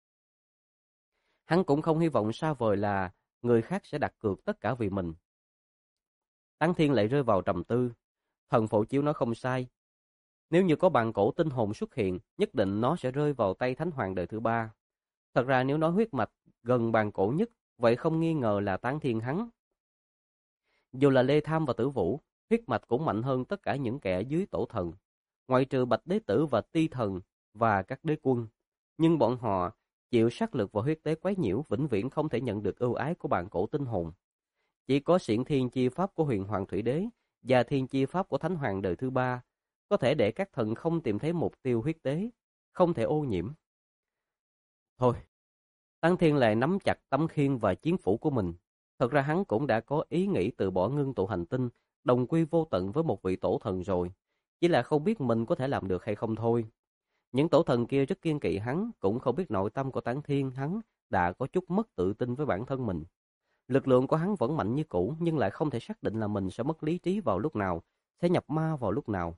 Hắn cũng không hy vọng xa vời là người khác sẽ đặt cược tất cả vì mình. Táng Thiên lại rơi vào trầm tư. Thần Phổ Chiếu nói không sai. Nếu như có bàn cổ tinh hồn xuất hiện, nhất định nó sẽ rơi vào tay Thánh Hoàng đời thứ ba. Thật ra nếu nói huyết mạch gần bàn cổ nhất, vậy không nghi ngờ là Táng Thiên hắn. Dù là Lê Tham và Tử Vũ, huyết mạch cũng mạnh hơn tất cả những kẻ dưới tổ thần, ngoại trừ Bạch Đế Tử và Ti Thần và các đế quân. Nhưng bọn họ chịu sát lực và huyết tế quấy nhiễu, vĩnh viễn không thể nhận được ưu ái của bàn cổ tinh hồn. Chỉ có xiển thiên chi pháp của Huyền Hoàng Thủy Đế và thiên chi pháp của Thánh Hoàng đời thứ ba có thể để các thần không tìm thấy mục tiêu huyết tế, không thể ô nhiễm. Thôi, Táng Thiên lại nắm chặt tấm khiên và chiến phủ của mình. Thật ra hắn cũng đã có ý nghĩ từ bỏ ngưng tụ hành tinh, đồng quy vô tận với một vị tổ thần rồi. Chỉ là không biết mình có thể làm được hay không thôi. Những tổ thần kia rất kiêng kỵ hắn, cũng không biết nội tâm của Táng Thiên hắn đã có chút mất tự tin với bản thân mình. Lực lượng của hắn vẫn mạnh như cũ, nhưng lại không thể xác định là mình sẽ mất lý trí vào lúc nào, sẽ nhập ma vào lúc nào.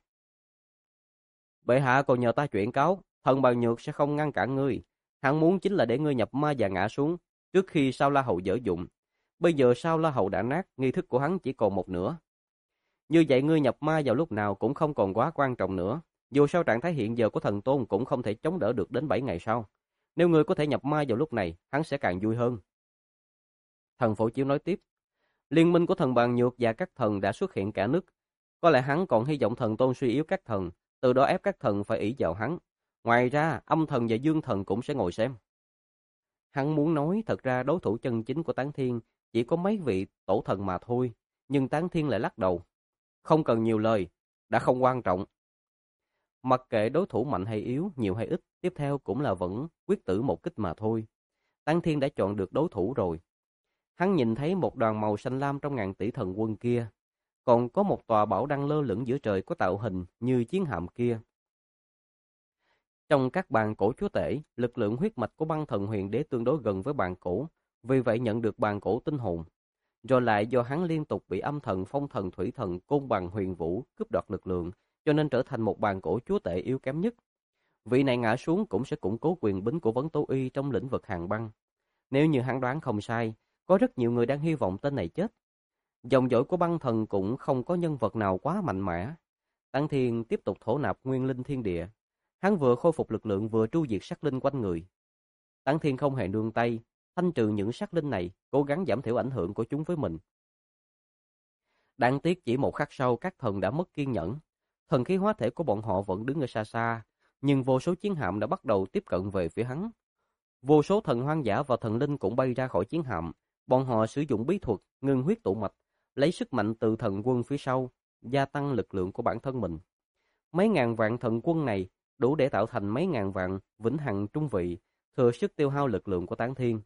Bệ hạ còn nhờ ta chuyển cáo, thần Bàn Nhược sẽ không ngăn cản ngươi. Hắn muốn chính là để ngươi nhập ma và ngã xuống, trước khi Sao La Hầu dở dụng. Bây giờ Sao La Hầu đã nát, nghi thức của hắn chỉ còn một nửa. Như vậy ngươi nhập ma vào lúc nào cũng không còn quá quan trọng nữa. Dù sao trạng thái hiện giờ của thần tôn cũng không thể chống đỡ được đến 7 ngày sau. Nếu ngươi có thể nhập ma vào lúc này, hắn sẽ càng vui hơn. Thần Phổ Chiếu nói tiếp. Liên minh của thần Bàn Nhược và các thần đã xuất hiện cả nước. Có lẽ hắn còn hy vọng thần tôn suy yếu các thần, từ đó ép các thần phải ỷ vào hắn. Ngoài ra, âm thần và dương thần cũng sẽ ngồi xem. Hắn muốn nói thật ra đối thủ chân chính của Táng Thiên chỉ có mấy vị tổ thần mà thôi, nhưng Táng Thiên lại lắc đầu. Không cần nhiều lời, đã không quan trọng. Mặc kệ đối thủ mạnh hay yếu, nhiều hay ít, tiếp theo cũng là vẫn quyết tử một kích mà thôi. Táng Thiên đã chọn được đối thủ rồi. Hắn nhìn thấy một đoàn màu xanh lam trong ngàn tỷ thần quân kia, còn có một tòa bảo đang lơ lửng giữa trời có tạo hình như chiến hạm kia. Trong các bàn cổ chúa tể, lực lượng huyết mạch của băng thần huyền đế tương đối gần với bàn cổ, vì vậy nhận được bàn cổ tinh hồn. Rồi lại do hắn liên tục bị âm thần, phong thần, thủy thần, côn bằng, huyền vũ cướp đoạt lực lượng, cho nên trở thành một bàn cổ chúa tể yếu kém nhất. Vị này ngã xuống cũng sẽ củng cố quyền bính của Vấn Tố Y trong lĩnh vực hàng băng. Nếu như hắn đoán không sai, có rất nhiều người đang hy vọng tên này chết. Dòng dõi của băng thần cũng không có nhân vật nào quá mạnh mẽ. Táng Thiên tiếp tục thổ nạp nguyên linh thiên địa. Hắn vừa khôi phục lực lượng vừa tru diệt sát linh quanh người. Táng Thiên không hề nương tay, thanh trừ những sát linh này, cố gắng giảm thiểu ảnh hưởng của chúng với mình. Đáng tiếc chỉ một khắc sau các thần đã mất kiên nhẫn. Thần khí hóa thể của bọn họ vẫn đứng ở xa xa, nhưng vô số chiến hạm đã bắt đầu tiếp cận về phía hắn. Vô số thần hoang dã và thần linh cũng bay ra khỏi chiến hạm. Bọn họ sử dụng bí thuật ngưng huyết tụ mạch, lấy sức mạnh từ thần quân phía sau, gia tăng lực lượng của bản thân mình. Mấy ngàn vạn thần quân này đủ để tạo thành mấy ngàn vạn vĩnh hằng trung vị, thừa sức tiêu hao lực lượng của Tán Thiên.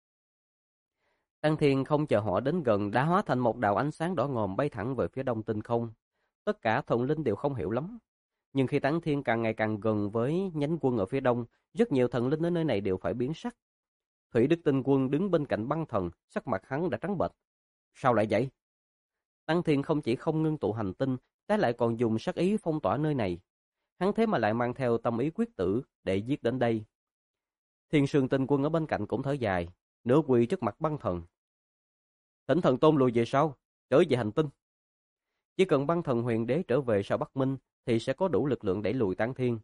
Tán Thiên không chờ họ đến gần đã hóa thành một đạo ánh sáng đỏ ngòm bay thẳng về phía đông tinh không. Tất cả thần linh đều không hiểu lắm. Nhưng khi Tán Thiên càng ngày càng gần với nhánh quân ở phía đông, rất nhiều thần linh ở nơi này đều phải biến sắc. Thủy Đức Tinh Quân đứng bên cạnh băng thần, sắc mặt hắn đã trắng bệch. Sao lại vậy? Tán Thiên không chỉ không ngưng tụ hành tinh, trái lại còn dùng sát ý phong tỏa nơi này. Hắn thế mà lại mang theo tâm ý quyết tử để giết đến đây. Thiên Sương Tinh Quân ở bên cạnh cũng thở dài, nửa quỳ trước mặt băng thần. Thỉnh thần tôn lùi về sau, trở về hành tinh. Chỉ cần băng thần huyền đế trở về sau Bắc Minh thì sẽ có đủ lực lượng đẩy lùi Tán Thiên.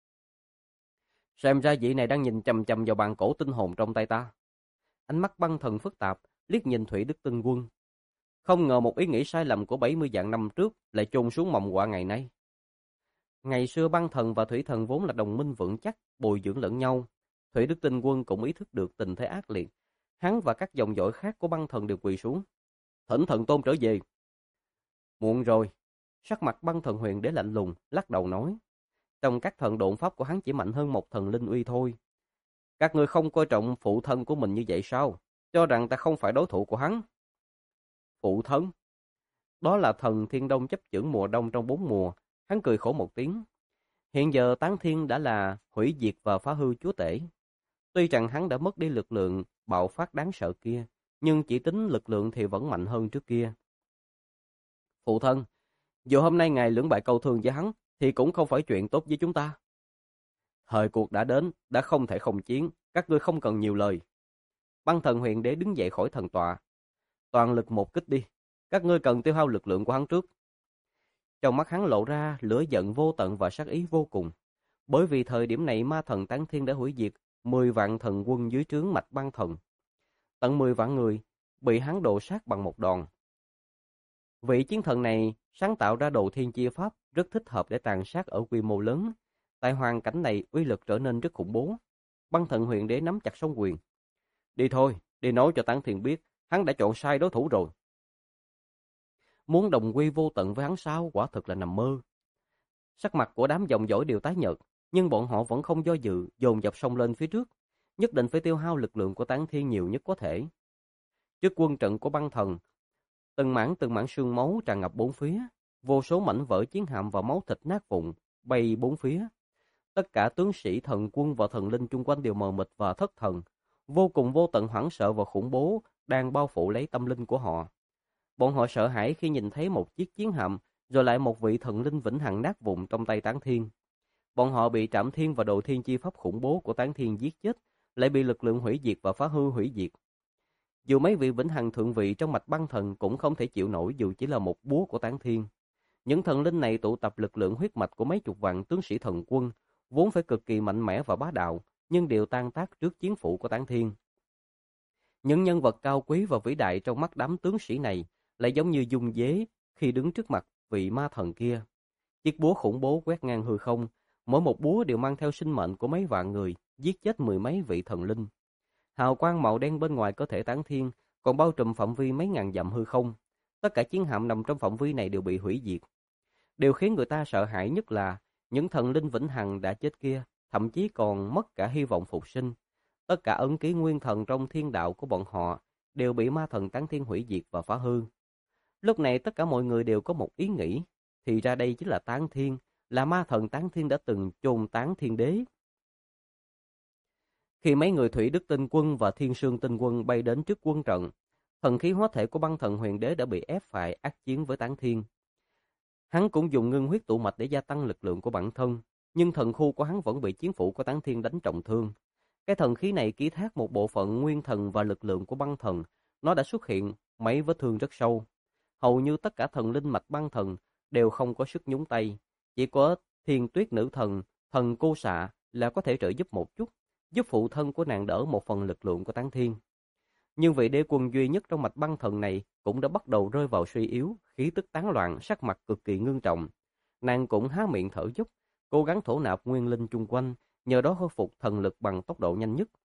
Xem ra vị này đang nhìn chằm chằm vào bàn cổ tinh hồn trong tay ta. Ánh mắt băng thần phức tạp, liếc nhìn Thủy Đức Tinh Quân. Không ngờ một ý nghĩ sai lầm của 70 vạn năm trước lại chôn xuống mầm họa ngày nay. Ngày xưa băng thần và thủy thần vốn là đồng minh vững chắc, bồi dưỡng lẫn nhau. Thủy Đức Tinh Quân cũng ý thức được tình thế ác liệt. Hắn và các dòng dõi khác của băng thần đều quỳ xuống. Thỉnh thần tôn trở về. Muộn rồi. Sắc mặt băng thần huyền đế lạnh lùng, lắc đầu nói. Trong các thần độn pháp của hắn chỉ mạnh hơn một thần linh uy thôi. Các ngươi không coi trọng phụ thân của mình như vậy sao? Cho rằng ta không phải đối thủ của hắn. Phụ thân? Đó là thần Thiên Đông chấp chưởng mùa đông trong 4 mùa. Hắn cười khổ một tiếng. Hiện giờ Tán Thiên đã là hủy diệt và phá hư chúa tể. Tuy rằng hắn đã mất đi lực lượng bạo phát đáng sợ kia, nhưng chỉ tính lực lượng thì vẫn mạnh hơn trước kia. Phụ thân, dù hôm nay ngài lưỡng bại câu thương với hắn, thì cũng không phải chuyện tốt với chúng ta. Thời cuộc đã đến, đã không thể không chiến, các ngươi không cần nhiều lời. Băng thần huyền đế đứng dậy khỏi thần tọa. Toàn lực một kích đi, các ngươi cần tiêu hao lực lượng của hắn trước. Trong mắt hắn lộ ra lửa giận vô tận và sát ý vô cùng. Bởi vì thời điểm này ma thần Tán Thiên đã hủy diệt 10 vạn thần quân dưới trướng mạch băng thần. Tận 10 vạn người bị hắn đổ sát bằng một đòn. Vị chiến thần này sáng tạo ra đồ thiên chia pháp rất thích hợp để tàn sát ở quy mô lớn. Tại hoàn cảnh này uy lực trở nên rất khủng bố. Băng thần huyền đế nắm chặt song quyền. Đi thôi, đi nói cho Tán Thiên biết, hắn đã chọn sai đối thủ rồi. Muốn đồng quy vô tận với hắn sao, quả thực là nằm mơ. Sắc mặt của đám dòng dõi đều tái nhợt, nhưng bọn họ vẫn không do dự, dồn dập xông lên phía trước, nhất định phải tiêu hao lực lượng của Tán Thiên nhiều nhất có thể. Trước quân trận của băng thần, từng mảng xương máu tràn ngập bốn phía, vô số mảnh vỡ chiến hạm và máu thịt nát vụn bay bốn phía. Tất cả tướng sĩ thần quân và thần linh chung quanh đều mờ mịt và thất thần, vô cùng vô tận hoảng sợ và khủng bố đang bao phủ lấy tâm linh của họ. Bọn họ sợ hãi khi nhìn thấy một chiếc chiến hạm, rồi lại một vị thần linh vĩnh hằng nát vụn trong tay Tán Thiên. Bọn họ bị Trảm Thiên và Đồ Thiên chi pháp khủng bố của Tán Thiên giết chết, lại bị lực lượng hủy diệt và phá hư hủy diệt. Dù mấy vị vĩnh hằng thượng vị trong mạch băng thần cũng không thể chịu nổi dù chỉ là một búa của Tán Thiên. Những thần linh này tụ tập lực lượng huyết mạch của mấy chục vạn tướng sĩ thần quân, vốn phải cực kỳ mạnh mẽ và bá đạo, nhưng đều tan tác trước chiến phủ của Tán Thiên. Những nhân vật cao quý và vĩ đại trong mắt đám tướng sĩ này lại giống như dung dế khi đứng trước mặt vị ma thần kia. Chiếc búa khủng bố quét ngang hư không, mỗi một búa đều mang theo sinh mệnh của mấy vạn người, giết chết mười mấy vị thần linh. Hào quang màu đen bên ngoài cơ thể Tán Thiên còn bao trùm phạm vi mấy ngàn dặm hư không. Tất cả chiến hạm nằm trong phạm vi này đều bị hủy diệt. Điều khiến người ta sợ hãi nhất là những thần linh vĩnh hằng đã chết kia, thậm chí còn mất cả hy vọng phục sinh. Tất cả ấn ký nguyên thần trong thiên đạo của bọn họ đều bị ma thần Tán Thiên hủy diệt và phá hư. Lúc này tất cả mọi người đều có một ý nghĩ, thì ra đây chính là Tán Thiên, là ma thần Tán Thiên đã từng chôn táng thiên đế. Khi mấy người Thủy Đức Tinh Quân và Thiên Sương Tinh Quân bay đến trước quân trận, thần khí hóa thể của băng thần huyền đế đã bị ép phải ác chiến với Tán Thiên. Hắn cũng dùng ngưng huyết tụ mạch để gia tăng lực lượng của bản thân, nhưng thần khu của hắn vẫn bị chiến phủ của Tán Thiên đánh trọng thương. Cái thần khí này ký thác một bộ phận nguyên thần và lực lượng của băng thần, nó đã xuất hiện mấy vết thương rất sâu. Hầu như tất cả thần linh mạch băng thần đều không có sức nhúng tay, chỉ có Thiên Tuyết nữ thần, thần cô xạ là có thể trợ giúp một chút, giúp phụ thân của nàng đỡ một phần lực lượng của Tán Thiên. Nhưng vị đế quân duy nhất trong mạch băng thần này cũng đã bắt đầu rơi vào suy yếu, khí tức tán loạn, sắc mặt cực kỳ ngưng trọng. Nàng cũng há miệng thở dốc, cố gắng thổ nạp nguyên linh chung quanh, nhờ đó khôi phục thần lực bằng tốc độ nhanh nhất.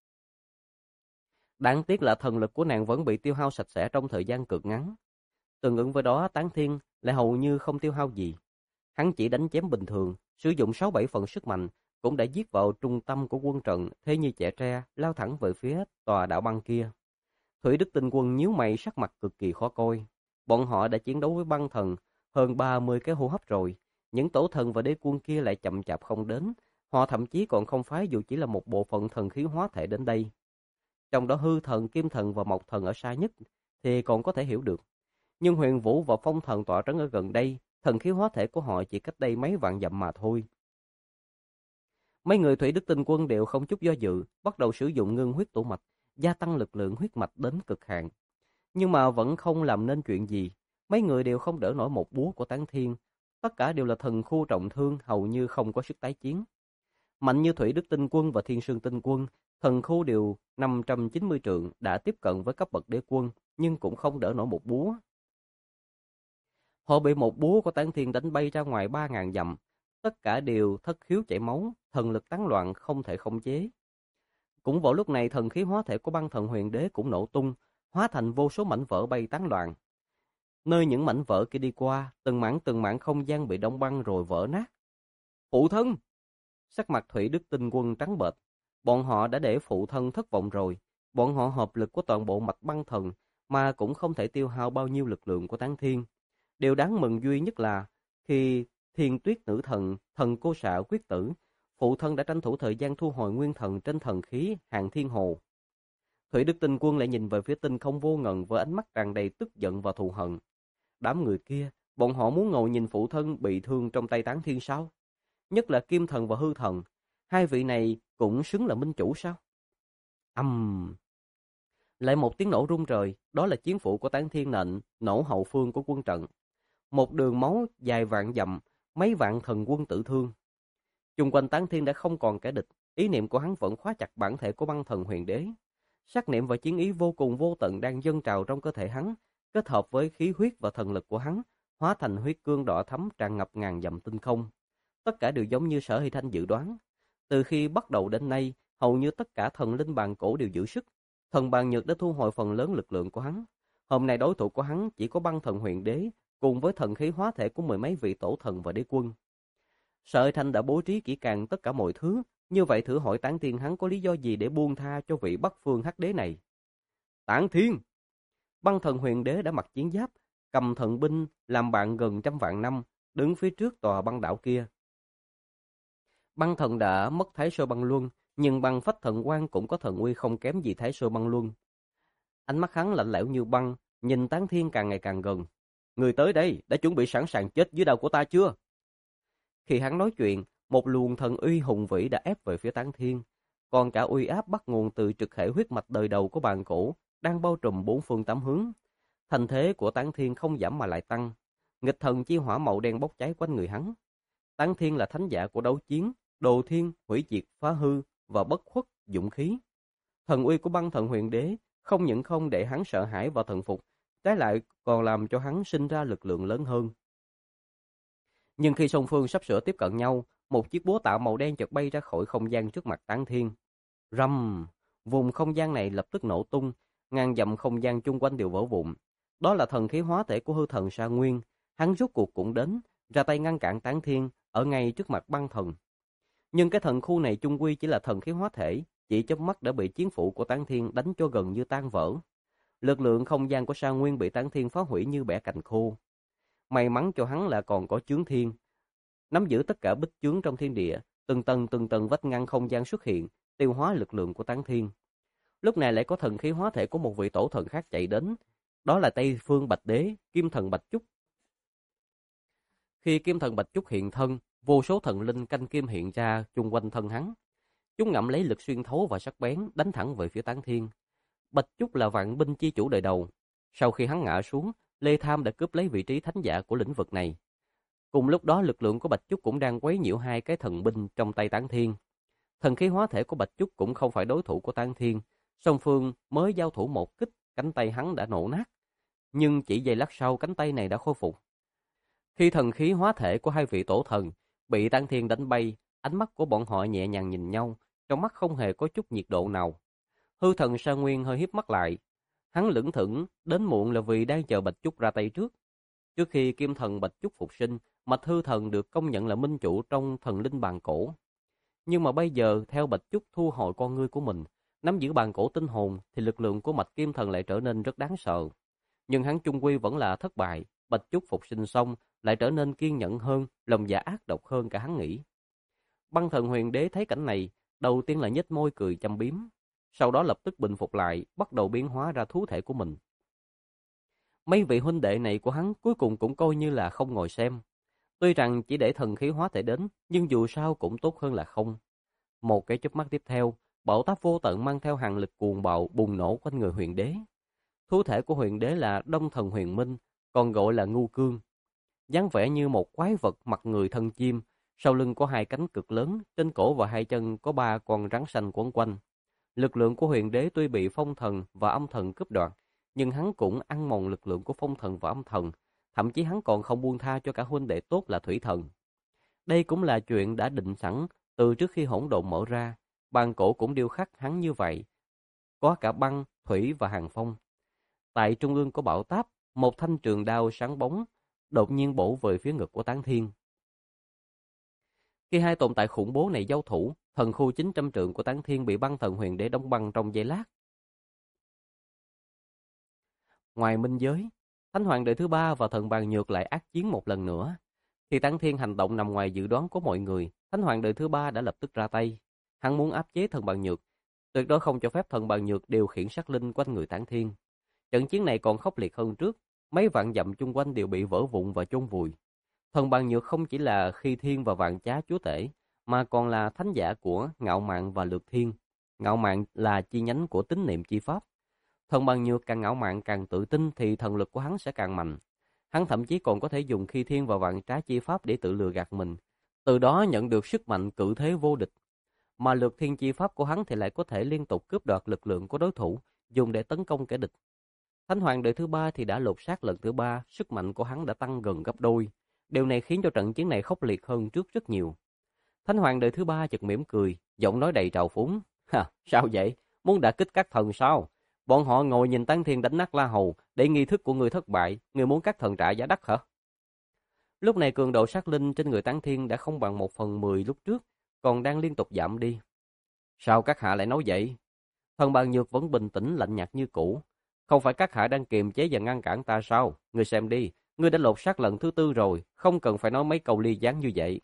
Đáng tiếc là thần lực của nàng vẫn bị tiêu hao sạch sẽ trong thời gian cực ngắn. Tương ứng với đó, Tán Thiên lại hầu như không tiêu hao gì. Hắn chỉ đánh chém bình thường, sử dụng 6-7 phần sức mạnh, cũng đã giết vào trung tâm của quân trận, thế như chẻ tre, lao thẳng về phía tòa đảo băng kia. Thủy Đức Tinh Quân nhíu mày, sắc mặt cực kỳ khó coi. Bọn họ đã chiến đấu với băng thần hơn 30 cái hô hấp rồi, những tổ thần và đế quân kia lại chậm chạp không đến, họ thậm chí còn không phái dù chỉ là một bộ phận thần khí hóa thể đến đây. Trong đó hư thần, kim thần và mộc thần ở xa nhất thì còn có thể hiểu được. Nhưng huyền vũ và phong thần tọa trấn ở gần đây, thần khí hóa thể của họ chỉ cách đây mấy vạn dặm mà thôi. Mấy người Thủy Đức Tinh Quân đều không chút do dự, bắt đầu sử dụng ngưng huyết tổ mạch, gia tăng lực lượng huyết mạch đến cực hạn. Nhưng mà vẫn không làm nên chuyện gì, mấy người đều không đỡ nổi một búa của Tán Thiên, tất cả đều là thần khu trọng thương, hầu như không có sức tái chiến. Mạnh như Thủy Đức Tinh Quân và Thiên Sương Tinh Quân, thần khu đều 590 trượng đã tiếp cận với cấp bậc đế quân, nhưng cũng không đỡ nổi một búa. Họ bị một búa của Tán Thiên đánh bay ra ngoài 3.000 dặm, tất cả đều thất khiếu chảy máu, thần lực tán loạn không thể khống chế. Cũng vào lúc này thần khí hóa thể của băng thần huyền đế cũng nổ tung, hóa thành vô số mảnh vỡ bay tán loạn. Nơi những mảnh vỡ kia đi qua, từng mảng không gian bị đóng băng rồi vỡ nát. Phụ thân! Sắc mặt Thủy Đức Tinh Quân trắng bệch. Bọn họ đã để phụ thân thất vọng rồi. Bọn họ hợp lực của toàn bộ mạch băng thần mà cũng không thể tiêu hao bao nhiêu lực lượng của Tán Thiên. Điều đáng mừng duy nhất là khi Thiên Tuyết Nữ Thần, thần cô xạ quyết tử, phụ thân đã tranh thủ thời gian thu hồi nguyên thần trên thần khí Hàng Thiên Hồ. Thủy Đức Tinh Quân lại nhìn về phía tinh không vô ngần với ánh mắt tràn đầy tức giận và thù hận. Đám người kia, bọn họ muốn ngồi nhìn phụ thân bị thương trong tay Tán Thiên sao? Nhất là Kim Thần và Hư Thần, hai vị này cũng xứng là minh chủ sao? Lại một tiếng nổ rung trời, đó là chiến phủ của Tán Thiên nện nổ hậu phương của quân trận. Một đường máu dài vạn dặm, mấy vạn thần quân tử thương. Chung quanh Tán Thiên đã không còn kẻ địch, ý niệm của hắn vẫn khóa chặt bản thể của băng thần huyền đế. Sát niệm và chiến ý vô cùng vô tận đang dâng trào trong cơ thể hắn, kết hợp với khí huyết và thần lực của hắn, hóa thành huyết cương đỏ thắm tràn ngập ngàn dặm tinh không. Tất cả đều giống như Sở Hy Thanh dự đoán. Từ khi bắt đầu đến nay, hầu như tất cả thần linh bàn cổ đều giữ sức. Thần bàn nhược đã thu hồi phần lớn lực lượng của hắn. Hôm nay đối thủ của hắn chỉ có băng thần huyền đế, cùng với thần khí hóa thể của mười mấy vị tổ thần và đế quân. Sở Hy Thanh đã bố trí kỹ càng tất cả mọi thứ, như vậy thử hỏi Tán Thiên hắn có lý do gì để buông tha cho vị Bắc Phương Hắc Đế này? Tán Thiên! Băng thần huyền đế đã mặc chiến giáp, cầm thần binh làm bạn gần trăm vạn năm, đứng phía trước tòa băng đảo kia. Băng thần đã mất Thái Sơ Băng Luân, nhưng băng phách thần quang cũng có thần uy không kém gì Thái Sơ Băng Luân. Ánh mắt hắn lạnh lẽo như băng, nhìn Tán Thiên càng ngày càng gần. Người tới đây, đã chuẩn bị sẵn sàng chết dưới đầu của ta chưa? Khi hắn nói chuyện, một luồng thần uy hùng vĩ đã ép về phía Tán Thiên. Còn cả uy áp bắt nguồn từ trực hệ huyết mạch đời đầu của bàn cổ, đang bao trùm bốn phương tám hướng. Thành thế của Tán Thiên không giảm mà lại tăng. Nghịch thần chi hỏa màu đen bốc cháy quanh người hắn. Tán Thiên là thánh giả của đấu chiến, đồ thiên, hủy diệt, phá hư và bất khuất, dũng khí. Thần uy của băng thần huyền đế không những không để hắn sợ hãi và thần phục, trái lại còn làm cho hắn sinh ra lực lượng lớn hơn. Nhưng khi song phương sắp sửa tiếp cận nhau, một chiếc búa tạo màu đen chợt bay ra khỏi không gian trước mặt Tán Thiên. Rầm! Vùng không gian này lập tức nổ tung, ngàn dặm không gian chung quanh đều vỡ vụn. Đó là thần khí hóa thể của hư thần Sa Nguyên, hắn rốt cuộc cũng đến, ra tay ngăn cản Tán Thiên ở ngay trước mặt băng thần. Nhưng cái thần khu này chung quy chỉ là thần khí hóa thể, chỉ chớp mắt đã bị chiến phủ của Tán Thiên đánh cho gần như tan vỡ. Lực lượng không gian của Sa Nguyên bị Tán Thiên phá hủy như bẻ cành khô. May mắn cho hắn là còn có chướng thiên, nắm giữ tất cả bích chướng trong thiên địa, từng tầng vách ngăn không gian xuất hiện, tiêu hóa lực lượng của Tán Thiên. Lúc này lại có thần khí hóa thể của một vị tổ thần khác chạy đến, đó là Tây Phương Bạch Đế, Kim Thần Bạch Chúc. Khi Kim Thần Bạch Chúc hiện thân, vô số thần linh canh kim hiện ra chung quanh thân hắn. Chúng ngậm lấy lực xuyên thấu và sắc bén, đánh thẳng về phía Tán Thiên. Bạch Chúc là vạn binh chi chủ đời đầu. Sau khi hắn ngã xuống, Lê Tham đã cướp lấy vị trí thánh giả của lĩnh vực này. Cùng lúc đó lực lượng của Bạch Chúc cũng đang quấy nhiễu hai cái thần binh trong tay Tán Thiên. Thần khí hóa thể của Bạch Chúc cũng không phải đối thủ của Tán Thiên. Song phương mới giao thủ một kích cánh tay hắn đã nổ nát. Nhưng chỉ giây lát sau cánh tay này đã khôi phục. Khi thần khí hóa thể của hai vị tổ thần bị Tang Thiên đánh bay, ánh mắt của bọn họ nhẹ nhàng nhìn nhau, trong mắt không hề có chút nhiệt độ nào. Hư thần Sa Nguyên hơi híp mắt lại. Hắn lững thững đến muộn là vì đang chờ Bạch Chúc ra tay trước. Trước khi Kim Thần Bạch Chúc phục sinh, Mạch Hư Thần được công nhận là minh chủ trong thần linh bàn cổ. Nhưng mà bây giờ, theo Bạch Chúc thu hồi con ngươi của mình, nắm giữ bàn cổ tinh hồn, thì lực lượng của Mạch Kim Thần lại trở nên rất đáng sợ. Nhưng hắn chung quy vẫn là thất bại. Bạch Chúc phục sinh xong lại trở nên kiên nhẫn hơn, lòng dạ ác độc hơn cả hắn nghĩ. Băng Thần Huyền Đế thấy cảnh này, đầu tiên là nhếch môi cười châm biếm, sau đó lập tức bình phục lại, bắt đầu biến hóa ra thú thể của mình. Mấy vị huynh đệ này của hắn cuối cùng cũng coi như là không ngồi xem. Tuy rằng chỉ để thần khí hóa thể đến, nhưng dù sao cũng tốt hơn là không. Một cái chớp mắt tiếp theo, bão táp vô tận mang theo hàng lực cuồng bạo bùng nổ quanh người huyền đế. Thú thể của huyền đế là Đông Thần Huyền Minh, còn gọi là Ngu Cương. Dáng vẻ như một quái vật mặt người thân chim, sau lưng có hai cánh cực lớn, trên cổ và hai chân có ba con rắn xanh quấn quanh. Lực lượng của huyền đế tuy bị phong thần và âm thần cướp đoạt, nhưng hắn cũng ăn mòn lực lượng của phong thần và âm thần, thậm chí hắn còn không buông tha cho cả huynh đệ tốt là thủy thần. Đây cũng là chuyện đã định sẵn từ trước khi hỗn độn mở ra, bàn cổ cũng điêu khắc hắn như vậy, có cả băng, thủy và hàng phong. Tại trung ương của bão táp, một thanh trường đao sáng bóng đột nhiên bổ về phía ngực của Tán Thiên. Khi hai tồn tại khủng bố này giao thủ, thần khu 900 trượng của Tán Thiên bị băng thần huyền đế đóng băng trong giây lát. Ngoài minh giới, Thánh Hoàng đời thứ ba và thần bàn nhược lại ác chiến một lần nữa. Khi Tán Thiên hành động nằm ngoài dự đoán của mọi người, Thánh Hoàng đời thứ ba đã lập tức ra tay. Hắn muốn áp chế thần bàn nhược, tuyệt đối không cho phép thần bàn nhược điều khiển sát linh quanh người Tán Thiên. Trận chiến này còn khốc liệt hơn trước, mấy vạn dặm chung quanh đều bị vỡ vụn và chôn vùi. Thần bàn nhược không chỉ là Khi Thiên và Vạn Chá chúa tể, mà còn là thánh giả của Ngạo Mạn và Lược Thiên. Ngạo Mạn là chi nhánh của tín niệm chi pháp. Thần bàn nhược càng ngạo mạn càng tự tin thì thần lực của hắn sẽ càng mạnh. Hắn thậm chí còn có thể dùng Khi Thiên và Vạn Trá chi pháp để tự lừa gạt mình, từ đó nhận được sức mạnh cự thế vô địch. Mà Lược Thiên chi pháp của hắn thì lại có thể liên tục cướp đoạt lực lượng của đối thủ, dùng để tấn công kẻ địch. Thánh Hoàng đời thứ ba thì đã lột xác lần thứ ba, sức mạnh của hắn đã tăng gần gấp đôi. Điều này khiến cho trận chiến này khốc liệt hơn trước rất nhiều. Thánh Hoàng đời thứ ba chợt mỉm cười, giọng nói đầy trào phúng. Sao vậy? Muốn đả kích các thần sao? Bọn họ ngồi nhìn Tán Thiên đánh nát La Hầu, để nghi thức của người thất bại, người muốn các thần trả giá đắt hả? Lúc này cường độ sát linh trên người Tán Thiên đã không bằng 1/10 lúc trước, còn đang liên tục giảm đi. Sao các hạ lại nói vậy? Thần bàn nhược vẫn bình tĩnh lạnh nhạt như cũ. Không phải các hạ đang kiềm chế và ngăn cản ta sao? Ngươi xem đi, ngươi đã lột xác lần thứ tư rồi, không cần phải nói mấy câu ly gián như vậy.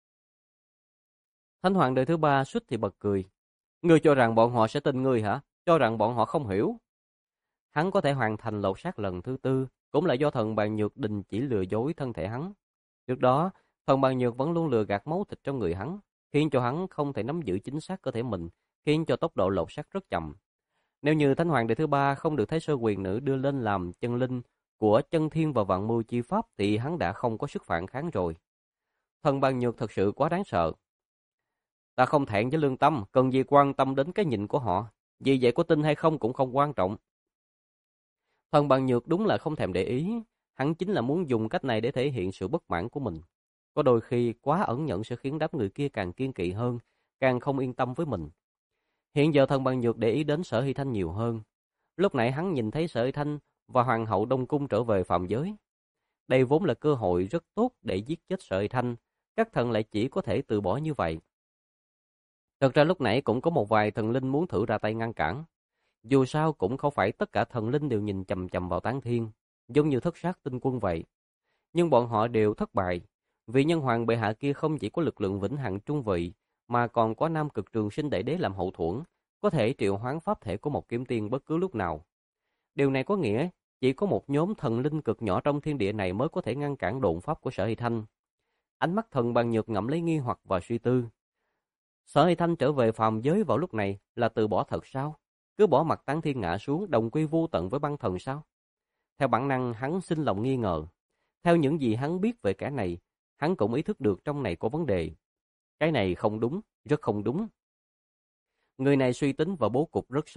Thánh Hoàng đời thứ ba suýt thì bật cười. Ngươi cho rằng bọn họ sẽ tin ngươi hả? Cho rằng bọn họ không hiểu? Hắn có thể hoàn thành lột xác lần thứ tư, cũng là do thần bàn nhược đình chỉ lừa dối thân thể hắn. Trước đó, thần bàn nhược vẫn luôn lừa gạt máu thịt trong người hắn, khiến cho hắn không thể nắm giữ chính xác cơ thể mình, khiến cho tốc độ lột xác rất chậm. Nếu như Thánh Hoàng đời thứ ba không được Thái Sơ Quyền Nữ đưa lên làm chân linh của Chân Thiên và Vạn Mưu chi pháp thì hắn đã không có sức phản kháng rồi. Thần bàn nhược thật sự quá đáng sợ. Ta không thẹn với lương tâm, cần gì quan tâm đến cái nhìn của họ. Vì vậy có tin hay không cũng không quan trọng. Thần bàn nhược đúng là không thèm để ý. Hắn chính là muốn dùng cách này để thể hiện sự bất mãn của mình. Có đôi khi quá ẩn nhẫn sẽ khiến đám người kia càng kiên kỵ hơn, càng không yên tâm với mình. Hiện giờ thần bàn nhược để ý đến Sở Hy Thanh nhiều hơn. Lúc nãy hắn nhìn thấy Sở Hy Thanh và Hoàng hậu Đông Cung trở về phàm giới. Đây vốn là cơ hội rất tốt để giết chết Sở Hy Thanh. Các thần lại chỉ có thể từ bỏ như vậy. Thật ra lúc nãy cũng có một vài thần linh muốn thử ra tay ngăn cản. Dù sao cũng không phải tất cả thần linh đều nhìn chằm chằm vào Tán Thiên, giống như Thất Sát Tinh Quân vậy. Nhưng bọn họ đều thất bại. Vị nhân hoàng bệ hạ kia không chỉ có lực lượng vĩnh hằng trung vị, mà còn có Nam Cực Trường Sinh Đại Đế làm hậu thuẫn, có thể triệu hoán pháp thể của một kiếm tiên bất cứ lúc nào. Điều này có nghĩa chỉ có một nhóm thần linh cực nhỏ trong thiên địa này mới có thể ngăn cản độn pháp của Sở Hy Thanh. Ánh mắt thần bàn nhược ngậm lấy nghi hoặc và suy tư. Sở Hy Thanh trở về phàm giới vào lúc này là từ bỏ thật sao? Cứ bỏ mặt Tán Thiên ngã xuống đồng quy vô tận với băng thần sao? Theo bản năng hắn sinh lòng nghi ngờ. Theo những gì hắn biết về kẻ này, hắn cũng ý thức được trong này có vấn đề. Cái này không đúng, rất không đúng. Người này suy tính và bố cục rất sâu,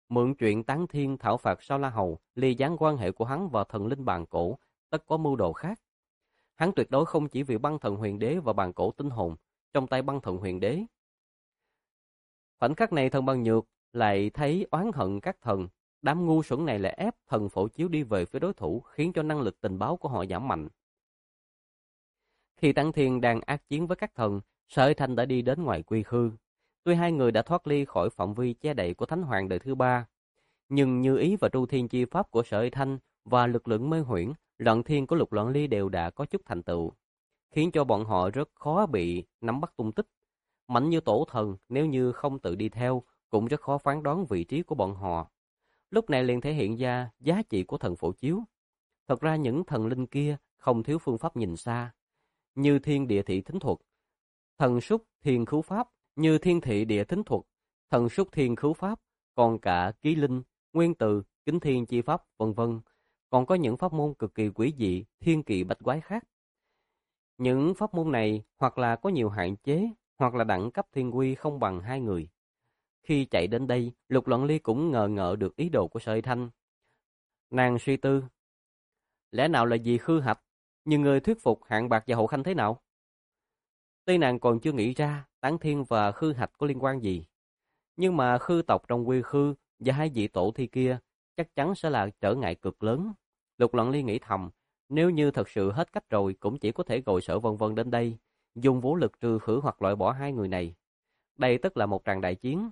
mượn chuyện tán thiên thảo phạt sau La Hầu, ly gián quan hệ của hắn và thần linh bàn cổ, tất có mưu đồ khác. Hắn tuyệt đối không chỉ vì băng thần huyền đế và bàn cổ tinh hồn trong tay băng thần huyền đế. Khoảnh khắc này thần băng nhược lại thấy oán hận các thần, đám ngu xuẩn này lại ép thần Phổ Chiếu đi về phía đối thủ, khiến cho năng lực tình báo của họ giảm mạnh. Khi Tán Thiên đang ác chiến với các thần, Sở Hải Thanh đã đi đến ngoài Quy Khư. Tuy hai người đã thoát ly khỏi phạm vi che đậy của Thánh Hoàng đời thứ ba, nhưng Như Ý và Tru Thiên chi pháp của Sở Hải Thanh và lực lượng mê huyễn, Loạn Thiên của Lục Loạn Ly đều đã có chút thành tựu, khiến cho bọn họ rất khó bị nắm bắt tung tích. Mạnh như tổ thần, nếu như không tự đi theo, cũng rất khó phán đoán vị trí của bọn họ. Lúc này liền thể hiện ra giá trị của thần Phổ Chiếu. Thật ra những thần linh kia không thiếu phương pháp nhìn xa, như thiên địa thị thính thuật, thần súc thiên khứu pháp, như thiên thị địa thính thuật, thần súc thiên khứu pháp, còn cả ký linh, nguyên từ, kính thiên chi pháp, vân vân. Còn có những pháp môn cực kỳ quý dị, thiên kỳ bách quái khác. Những pháp môn này hoặc là có nhiều hạn chế, hoặc là đẳng cấp thiên quy không bằng hai người. Khi chạy đến đây, Lục Loạn Ly cũng ngờ ngợ được ý đồ của Sở Hải Thanh. Nàng suy tư, lẽ nào là vì Khư Hạch, nhưng người thuyết phục Hạng Bạc và Hậu Khanh thế nào? Tuy nàng còn chưa nghĩ ra Tán Thiên và Khư Hạch có liên quan gì, nhưng mà Khư tộc trong Quy Khư và hai vị tổ thi kia chắc chắn sẽ là trở ngại cực lớn. Lục Loạn Ly nghĩ thầm, nếu như thật sự hết cách rồi cũng chỉ có thể gọi Sở Vân Vân đến đây, dùng vũ lực trừ khử hoặc loại bỏ hai người này. Đây tất là một tràng đại chiến.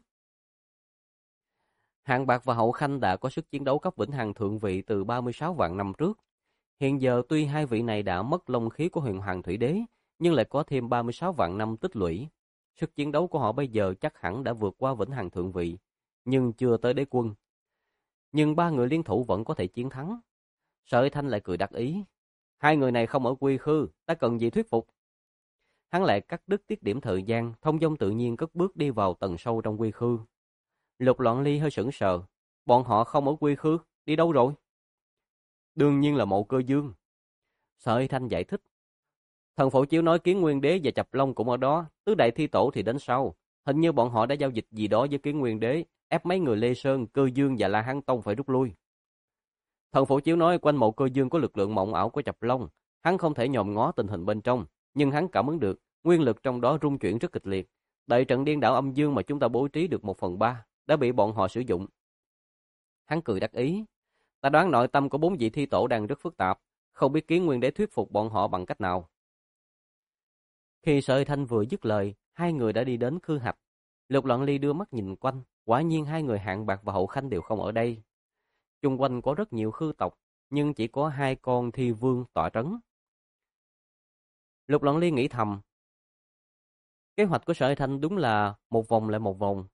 Hạng Bạc và Hậu Khanh đã có sức chiến đấu cấp vĩnh hằng thượng vị từ 36 vạn năm trước. Hiện giờ tuy hai vị này đã mất long khí của Huyền Hoàng Thủy Đế, nhưng lại có thêm 36 vạn năm tích lũy. Sức chiến đấu của họ bây giờ chắc hẳn đã vượt qua vĩnh hằng thượng vị, nhưng chưa tới đế quân. Nhưng ba người liên thủ vẫn có thể chiến thắng. Sở Hải Thanh lại cười đắc ý. Hai người này không ở Quy Khư, ta cần gì thuyết phục. Hắn lại cắt đứt tiết điểm thời gian, thông dong tự nhiên cất bước đi vào tầng sâu trong Quy Khư. Lục Loạn Ly hơi sững sờ. Bọn họ không ở Quy Khư, đi đâu rồi? Đương nhiên là Mộ Cơ Dương. Sở Hải Thanh giải thích. Thần Phổ Chiếu nói Kiến Nguyên Đế và Chập Long cũng ở đó, tứ đại thi tổ thì đến sau. Hình như bọn họ đã giao dịch gì đó với Kiến Nguyên Đế, ép mấy người Lê Sơn, Cơ Dương và La Hán Tông phải rút lui. Thần Phổ Chiếu nói quanh Mộ Cơ Dương có lực lượng mộng ảo của Chập Long, hắn không thể nhòm ngó tình hình bên trong, nhưng hắn cảm ứng được nguyên lực trong đó rung chuyển rất kịch liệt. Đại trận điên đảo âm dương mà chúng ta bố trí được 1/3 đã bị bọn họ sử dụng. Hắn cười đắc ý. Ta đoán nội tâm của 4 vị thi tổ đang rất phức tạp, không biết Kiến Nguyên Đế thuyết phục bọn họ bằng cách nào. Khi Sở Hải Thanh vừa dứt lời, hai người đã đi đến Khư Hạch. Lục Loạn Ly đưa mắt nhìn quanh, quả nhiên hai người Hạng Bạc và Hậu Khanh đều không ở đây. Chung quanh có rất nhiều khư tộc, nhưng chỉ có 2 con thi vương tọa trấn. Lục Loạn Ly nghĩ thầm, kế hoạch của Sở Hải Thanh đúng là một vòng lại một vòng.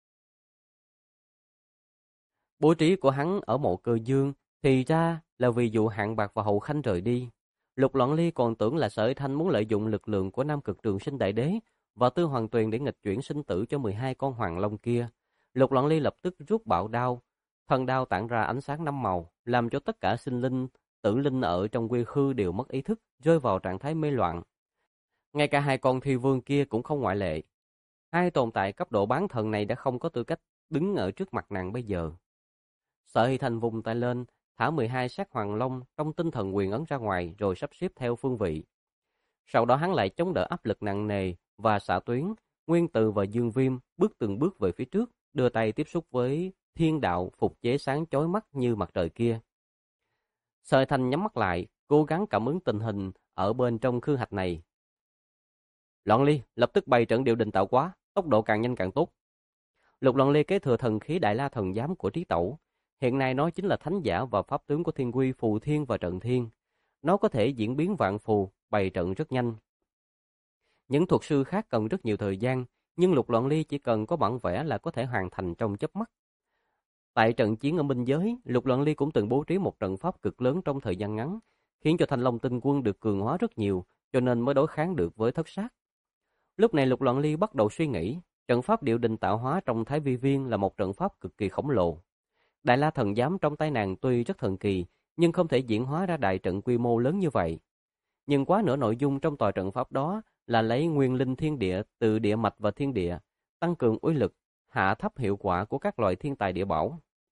Bố trí của hắn ở Mộ Cơ Dương thì ra là vì dụ Hạng Bạc và Hậu Khanh rời đi. Lục Loạn Ly còn tưởng là Sở Hải Thanh muốn lợi dụng lực lượng của Nam Cực Trường Sinh Đại Đế và Tư Hoàng Tuyền để nghịch chuyển sinh tử cho 12 con hoàng long kia. Lục Loạn Ly lập tức rút bạo đao, thần đao tản ra ánh sáng 5 màu, làm cho tất cả sinh linh, tử linh ở trong Quy Khư đều mất ý thức, rơi vào trạng thái mê loạn. Ngay cả 2 con thi vương kia cũng không ngoại lệ. Hai tồn tại cấp độ bán thần này đã không có tư cách đứng ở trước mặt nàng bây giờ. Sở Hy Thành vùng tay lên, thả 12 xác hoàng long trong tinh thần quyền ấn ra ngoài rồi sắp xếp theo phương vị. Sau đó hắn lại chống đỡ áp lực nặng nề và xạ tuyến, Nguyên Từ và Dương Viêm bước từng bước về phía trước, đưa tay tiếp xúc với thiên đạo phục chế sáng chói mắt như mặt trời kia. Sở Hy Thành nhắm mắt lại, cố gắng cảm ứng tình hình ở bên trong khư hạch này. Loạn Ly, lập tức bày trận điều đình tạo hóa, tốc độ càng nhanh càng tốt. Lục Loạn Ly kế thừa thần khí Đại La Thần Giám của Trí Tẩu. Hiện nay nó chính là thánh giả và pháp tướng của Thiên Quy, Phù Thiên và Trận Thiên. Nó có thể diễn biến vạn phù, bày trận rất nhanh. Những thuật sư khác cần rất nhiều thời gian, nhưng Lục Loạn Ly chỉ cần có bản vẽ là có thể hoàn thành trong chớp mắt. Tại trận chiến ở biên giới, Lục Loạn Ly cũng từng bố trí một trận pháp cực lớn trong thời gian ngắn, khiến cho Thanh Long Tinh Quân được cường hóa rất nhiều, cho nên mới đối kháng được với Thất Sát. Lúc này Lục Loạn Ly bắt đầu suy nghĩ, trận pháp điệu đình tạo hóa trong Thái Vi Viên là một trận pháp cực kỳ khổng lồ. Đại La Thần Giám trong tay nàng tuy rất thần kỳ, nhưng không thể diễn hóa ra đại trận quy mô lớn như vậy. Nhưng quá nửa nội dung trong tòa trận pháp đó là lấy nguyên linh thiên địa từ địa mạch và thiên địa, tăng cường uy lực, hạ thấp hiệu quả của các loại thiên tài địa bảo.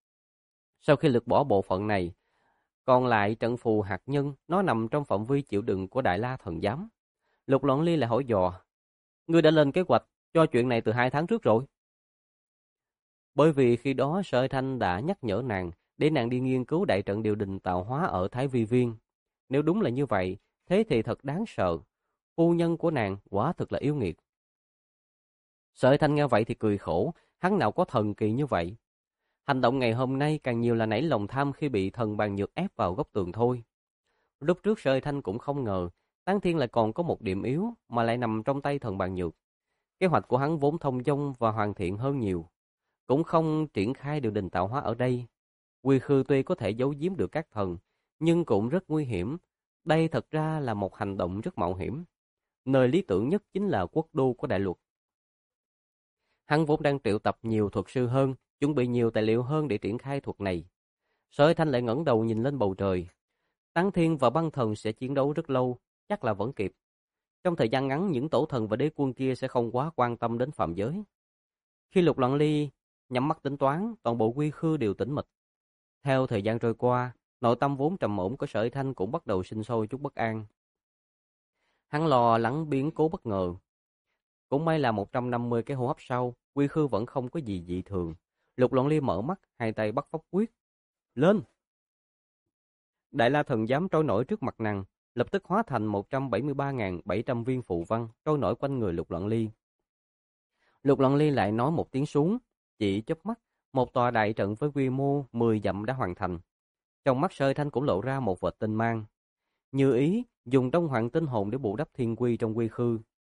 Sau khi lược bỏ bộ phận này, còn lại trận phù hạt nhân, nó nằm trong phạm vi chịu đựng của Đại La Thần Giám. Lục Loạn Ly lại hỏi dò, ngươi đã lên kế hoạch cho chuyện này từ 2 tháng trước rồi. Bởi vì khi đó Sở Thanh đã nhắc nhở nàng để nàng đi nghiên cứu đại trận điều đình tạo hóa ở Thái Vi Viên. Nếu đúng là như vậy, thế thì thật đáng sợ. Phu nhân của nàng quả thực là yêu nghiệt. Sở Thanh nghe vậy thì cười khổ, hắn nào có thần kỳ như vậy. Hành động ngày hôm nay càng nhiều là nảy lòng tham khi bị thần bàn nhược ép vào góc tường thôi. Lúc trước Sở Thanh cũng không ngờ, Táng Thiên lại còn có một điểm yếu mà lại nằm trong tay thần bàn nhược. Kế hoạch của hắn vốn thông dong và hoàn thiện hơn nhiều, cũng không triển khai điều đình tạo hóa ở đây. Quy Khư tuy có thể giấu giếm được các thần, nhưng cũng rất nguy hiểm. Đây thật ra là một hành động rất mạo hiểm. Nơi lý tưởng nhất chính là quốc đô của đại luật. Hắn vốn đang triệu tập nhiều thuật sư hơn, chuẩn bị nhiều tài liệu hơn để triển khai thuật này. Sở Thanh lại ngẩng đầu nhìn lên bầu trời. Táng Thiên và băng thần sẽ chiến đấu rất lâu, chắc là vẫn kịp. Trong thời gian ngắn, những tổ thần và đế quân kia sẽ không quá quan tâm đến phạm giới. Khi Lục Loạn Ly nhắm mắt tính toán, toàn bộ Quy Khư đều tĩnh mịch. Theo thời gian trôi qua, nội tâm vốn trầm ổn của Sở Thanh cũng bắt đầu sinh sôi chút bất an. Hắn lo lắng biến cố bất ngờ. Cũng may là 150 cái hô hấp sau, Quy Khư vẫn không có gì dị thường. Lục Loạn Ly mở mắt, hai tay bắt pháp quyết. Lên! Đại La Thần Giám trôi nổi trước mặt nàng, lập tức hóa thành 173.700 viên phù văn trôi nổi quanh người Lục Loạn Ly. Lục Loạn Ly lại nói một tiếng xuống, chỉ chớp mắt, một tòa đại trận với quy mô 10 dặm đã hoàn thành. Trong mắt Sở Thanh cũng lộ ra một vệt tinh mang. Như ý, dùng Đông Hoàng tinh hồn để bù đắp thiên quy trong Quy Khư.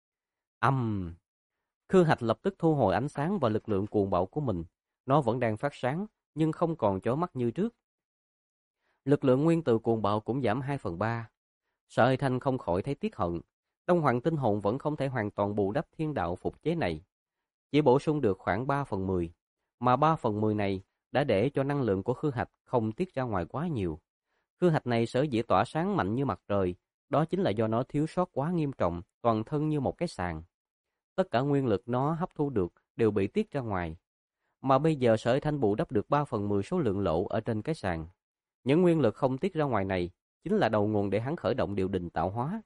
Khư Hạch lập tức thu hồi ánh sáng và lực lượng cuồng bạo của mình. Nó vẫn đang phát sáng, nhưng không còn chói mắt như trước. Lực lượng nguyên tử cuồng bạo cũng giảm 2/3. Sở Thanh không khỏi thấy tiếc hận. Đông Hoàng tinh hồn vẫn không thể hoàn toàn bù đắp thiên đạo phục chế này. Chỉ bổ sung được khoảng 3/10. Mà 3/10 này đã để cho năng lượng của Khư Hạch không tiết ra ngoài quá nhiều. Khư Hạch này sở dĩ tỏa sáng mạnh như mặt trời, đó chính là do nó thiếu sót quá nghiêm trọng, toàn thân như một cái sàn. Tất cả nguyên lực nó hấp thu được đều bị tiết ra ngoài. Mà bây giờ Sở Thanh bù đắp được 3/10 số lượng lỗ ở trên cái sàn. Những nguyên lực không tiết ra ngoài này chính là đầu nguồn để hắn khởi động điều đình tạo hóa.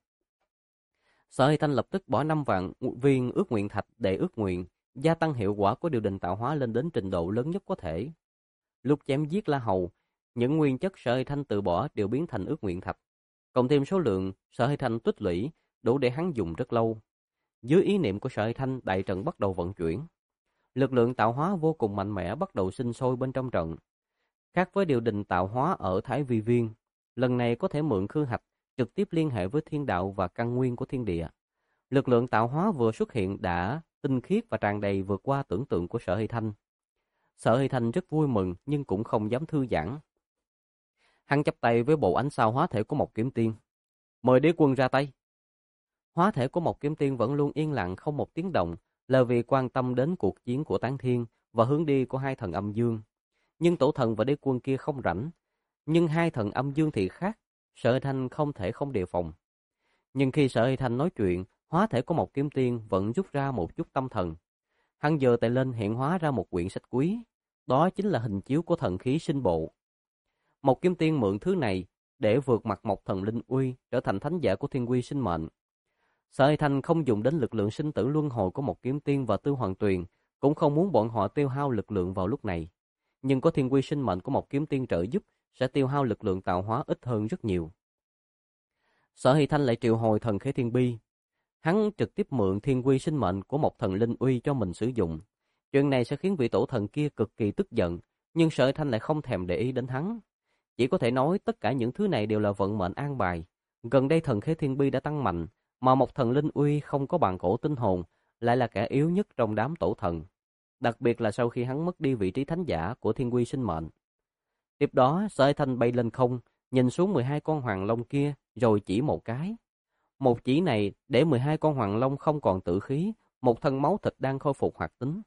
Sở Thanh lập tức bỏ 5 vạn viên ước nguyện thạch để ước nguyện, gia tăng hiệu quả của điều đình tạo hóa lên đến trình độ lớn nhất có thể. Lúc chém giết La Hầu, những nguyên chất Sở Thanh từ bỏ đều biến thành ước nguyện thạch, cộng thêm số lượng Sở Thanh tích lũy đủ để hắn dùng rất lâu. Dưới ý niệm của Sở Thanh, đại trận bắt đầu vận chuyển. Lực lượng tạo hóa vô cùng mạnh mẽ bắt đầu sinh sôi bên trong trận. Khác với điều đình tạo hóa ở Thái Vi Viên, lần này có thể mượn Khư Hạch trực tiếp liên hệ với thiên đạo và căn nguyên của thiên địa. Lực lượng tạo hóa vừa xuất hiện đã tinh khiết và tràn đầy vượt qua tưởng tượng của Sở Hy Thanh. Sở Hy Thanh rất vui mừng nhưng cũng không dám thư giãn. Hắn chắp tay với bộ ánh sao hóa thể của Mộc Kiếm Tiên. Mời đế quân ra tay. Hóa thể của Mộc Kiếm Tiên vẫn luôn yên lặng không một tiếng động, là vì quan tâm đến cuộc chiến của Táng Thiên và hướng đi của hai thần âm dương. Nhưng tổ thần và đế quân kia không rảnh. Nhưng hai thần âm dương thì khác, Sở Hy Thanh không thể không đề phòng. Nhưng khi Sở Hy Thanh nói chuyện, hóa thể của Mộc Kiếm Tiên vẫn rút ra một chút tâm thần. Hắn giơ tay lên hiện hóa ra một quyển sách quý, đó chính là hình chiếu của thần khí sinh bộ. Mộc Kiếm Tiên mượn thứ này để vượt mặt Mộc Thần Linh Uy, trở thành thánh giả của thiên quy sinh mệnh. Sở Hy Thanh không dùng đến lực lượng sinh tử luân hồi của Mộc Kiếm Tiên và Tư Hoàng Tuyền, cũng không muốn bọn họ tiêu hao lực lượng vào lúc này. Nhưng có thiên quy sinh mệnh của Mộc Kiếm Tiên trợ giúp, sẽ tiêu hao lực lượng tạo hóa ít hơn rất nhiều. Sở Hy Thanh lại triệu hồi thần khế thiên bi. Hắn trực tiếp mượn thiên quy sinh mệnh của Mộc Thần Linh Uy cho mình sử dụng. Chuyện này sẽ khiến vị tổ thần kia cực kỳ tức giận, nhưng Sở Hy Thanh lại không thèm để ý đến hắn. Chỉ có thể nói tất cả những thứ này đều là vận mệnh an bài. Gần đây thần khế thiên bi đã tăng mạnh, mà Mộc Thần Linh Uy không có bàn cổ tinh hồn, lại là kẻ yếu nhất trong đám tổ thần. Đặc biệt là sau khi hắn mất đi vị trí thánh giả của thiên quy sinh mệnh. Tiếp đó, Sở Hy Thanh bay lên không, nhìn xuống 12 con hoàng long kia, rồi chỉ một cái. Một chỉ này để 12 con hoàng long không còn tử khí, một thân máu thịt đang khôi phục hoạt tính.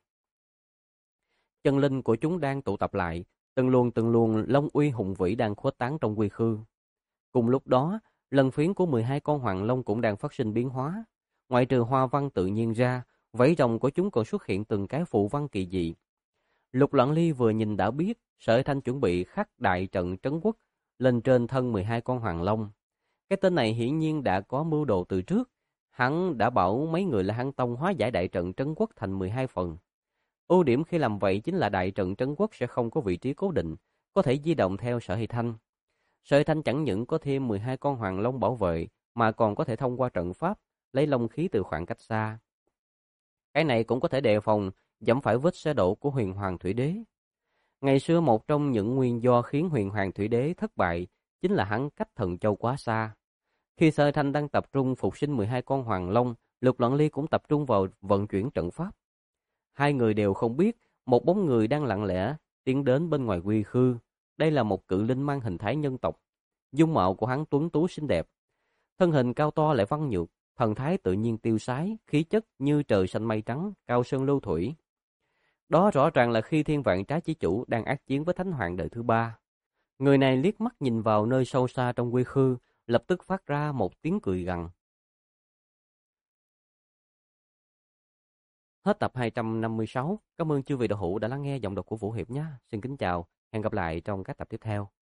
Chân linh của chúng đang tụ tập lại, từng luồng long uy hùng vĩ đang khuếch tán trong quy khư. Cùng lúc đó, lần phiến của 12 con hoàng long cũng đang phát sinh biến hóa. Ngoại trừ hoa văn tự nhiên ra, vảy rồng của chúng còn xuất hiện từng cái phù văn kỳ dị. Lục Loạn Ly vừa nhìn đã biết, Sở Hải Thanh chuẩn bị khắc đại trận trấn quốc lên trên thân 12 con hoàng long. Cái tên này hiển nhiên đã có mưu đồ từ trước. Hắn đã bảo mấy người là Hán Tông hóa giải đại trận trấn quốc thành 12 phần. Ưu điểm khi làm vậy chính là đại trận trấn quốc sẽ không có vị trí cố định, có thể di động theo Sở Hải Thanh. Sở Hải Thanh chẳng những có thêm 12 con hoàng long bảo vệ, mà còn có thể thông qua trận pháp, lấy long khí từ khoảng cách xa. Cái này cũng có thể đề phòng, giảm phải vết xe đổ của Huyền Hoàng Thủy Đế. Ngày xưa một trong những nguyên do khiến Huyền Hoàng Thủy Đế thất bại chính là hắn cách Thần Châu quá xa. Khi Sở Hải Thanh đang tập trung phục sinh 12 con hoàng long, Lục Loạn Ly cũng tập trung vào vận chuyển trận pháp. Hai người đều không biết, một bóng người đang lặng lẽ tiến đến bên ngoài quy khư. Đây là một cự linh mang hình thái nhân tộc. Dung mạo của hắn tuấn tú xinh đẹp, thân hình cao to lại văn nhược, thần thái tự nhiên tiêu sái, khí chất như trời xanh mây trắng, cao sơn lưu thủy. Đó rõ ràng là khi Thiên Vạn Trá Chỉ Chủ đang ác chiến với Thánh Hoàng đời thứ ba. Người này liếc mắt nhìn vào nơi sâu xa trong quy khư, lập tức phát ra một tiếng cười gằn. Hết tập 256. Cảm ơn chư vị đạo hữu đã lắng nghe giọng đọc của Vũ Hiệp nhé. Xin kính chào, hẹn gặp lại trong các tập tiếp theo.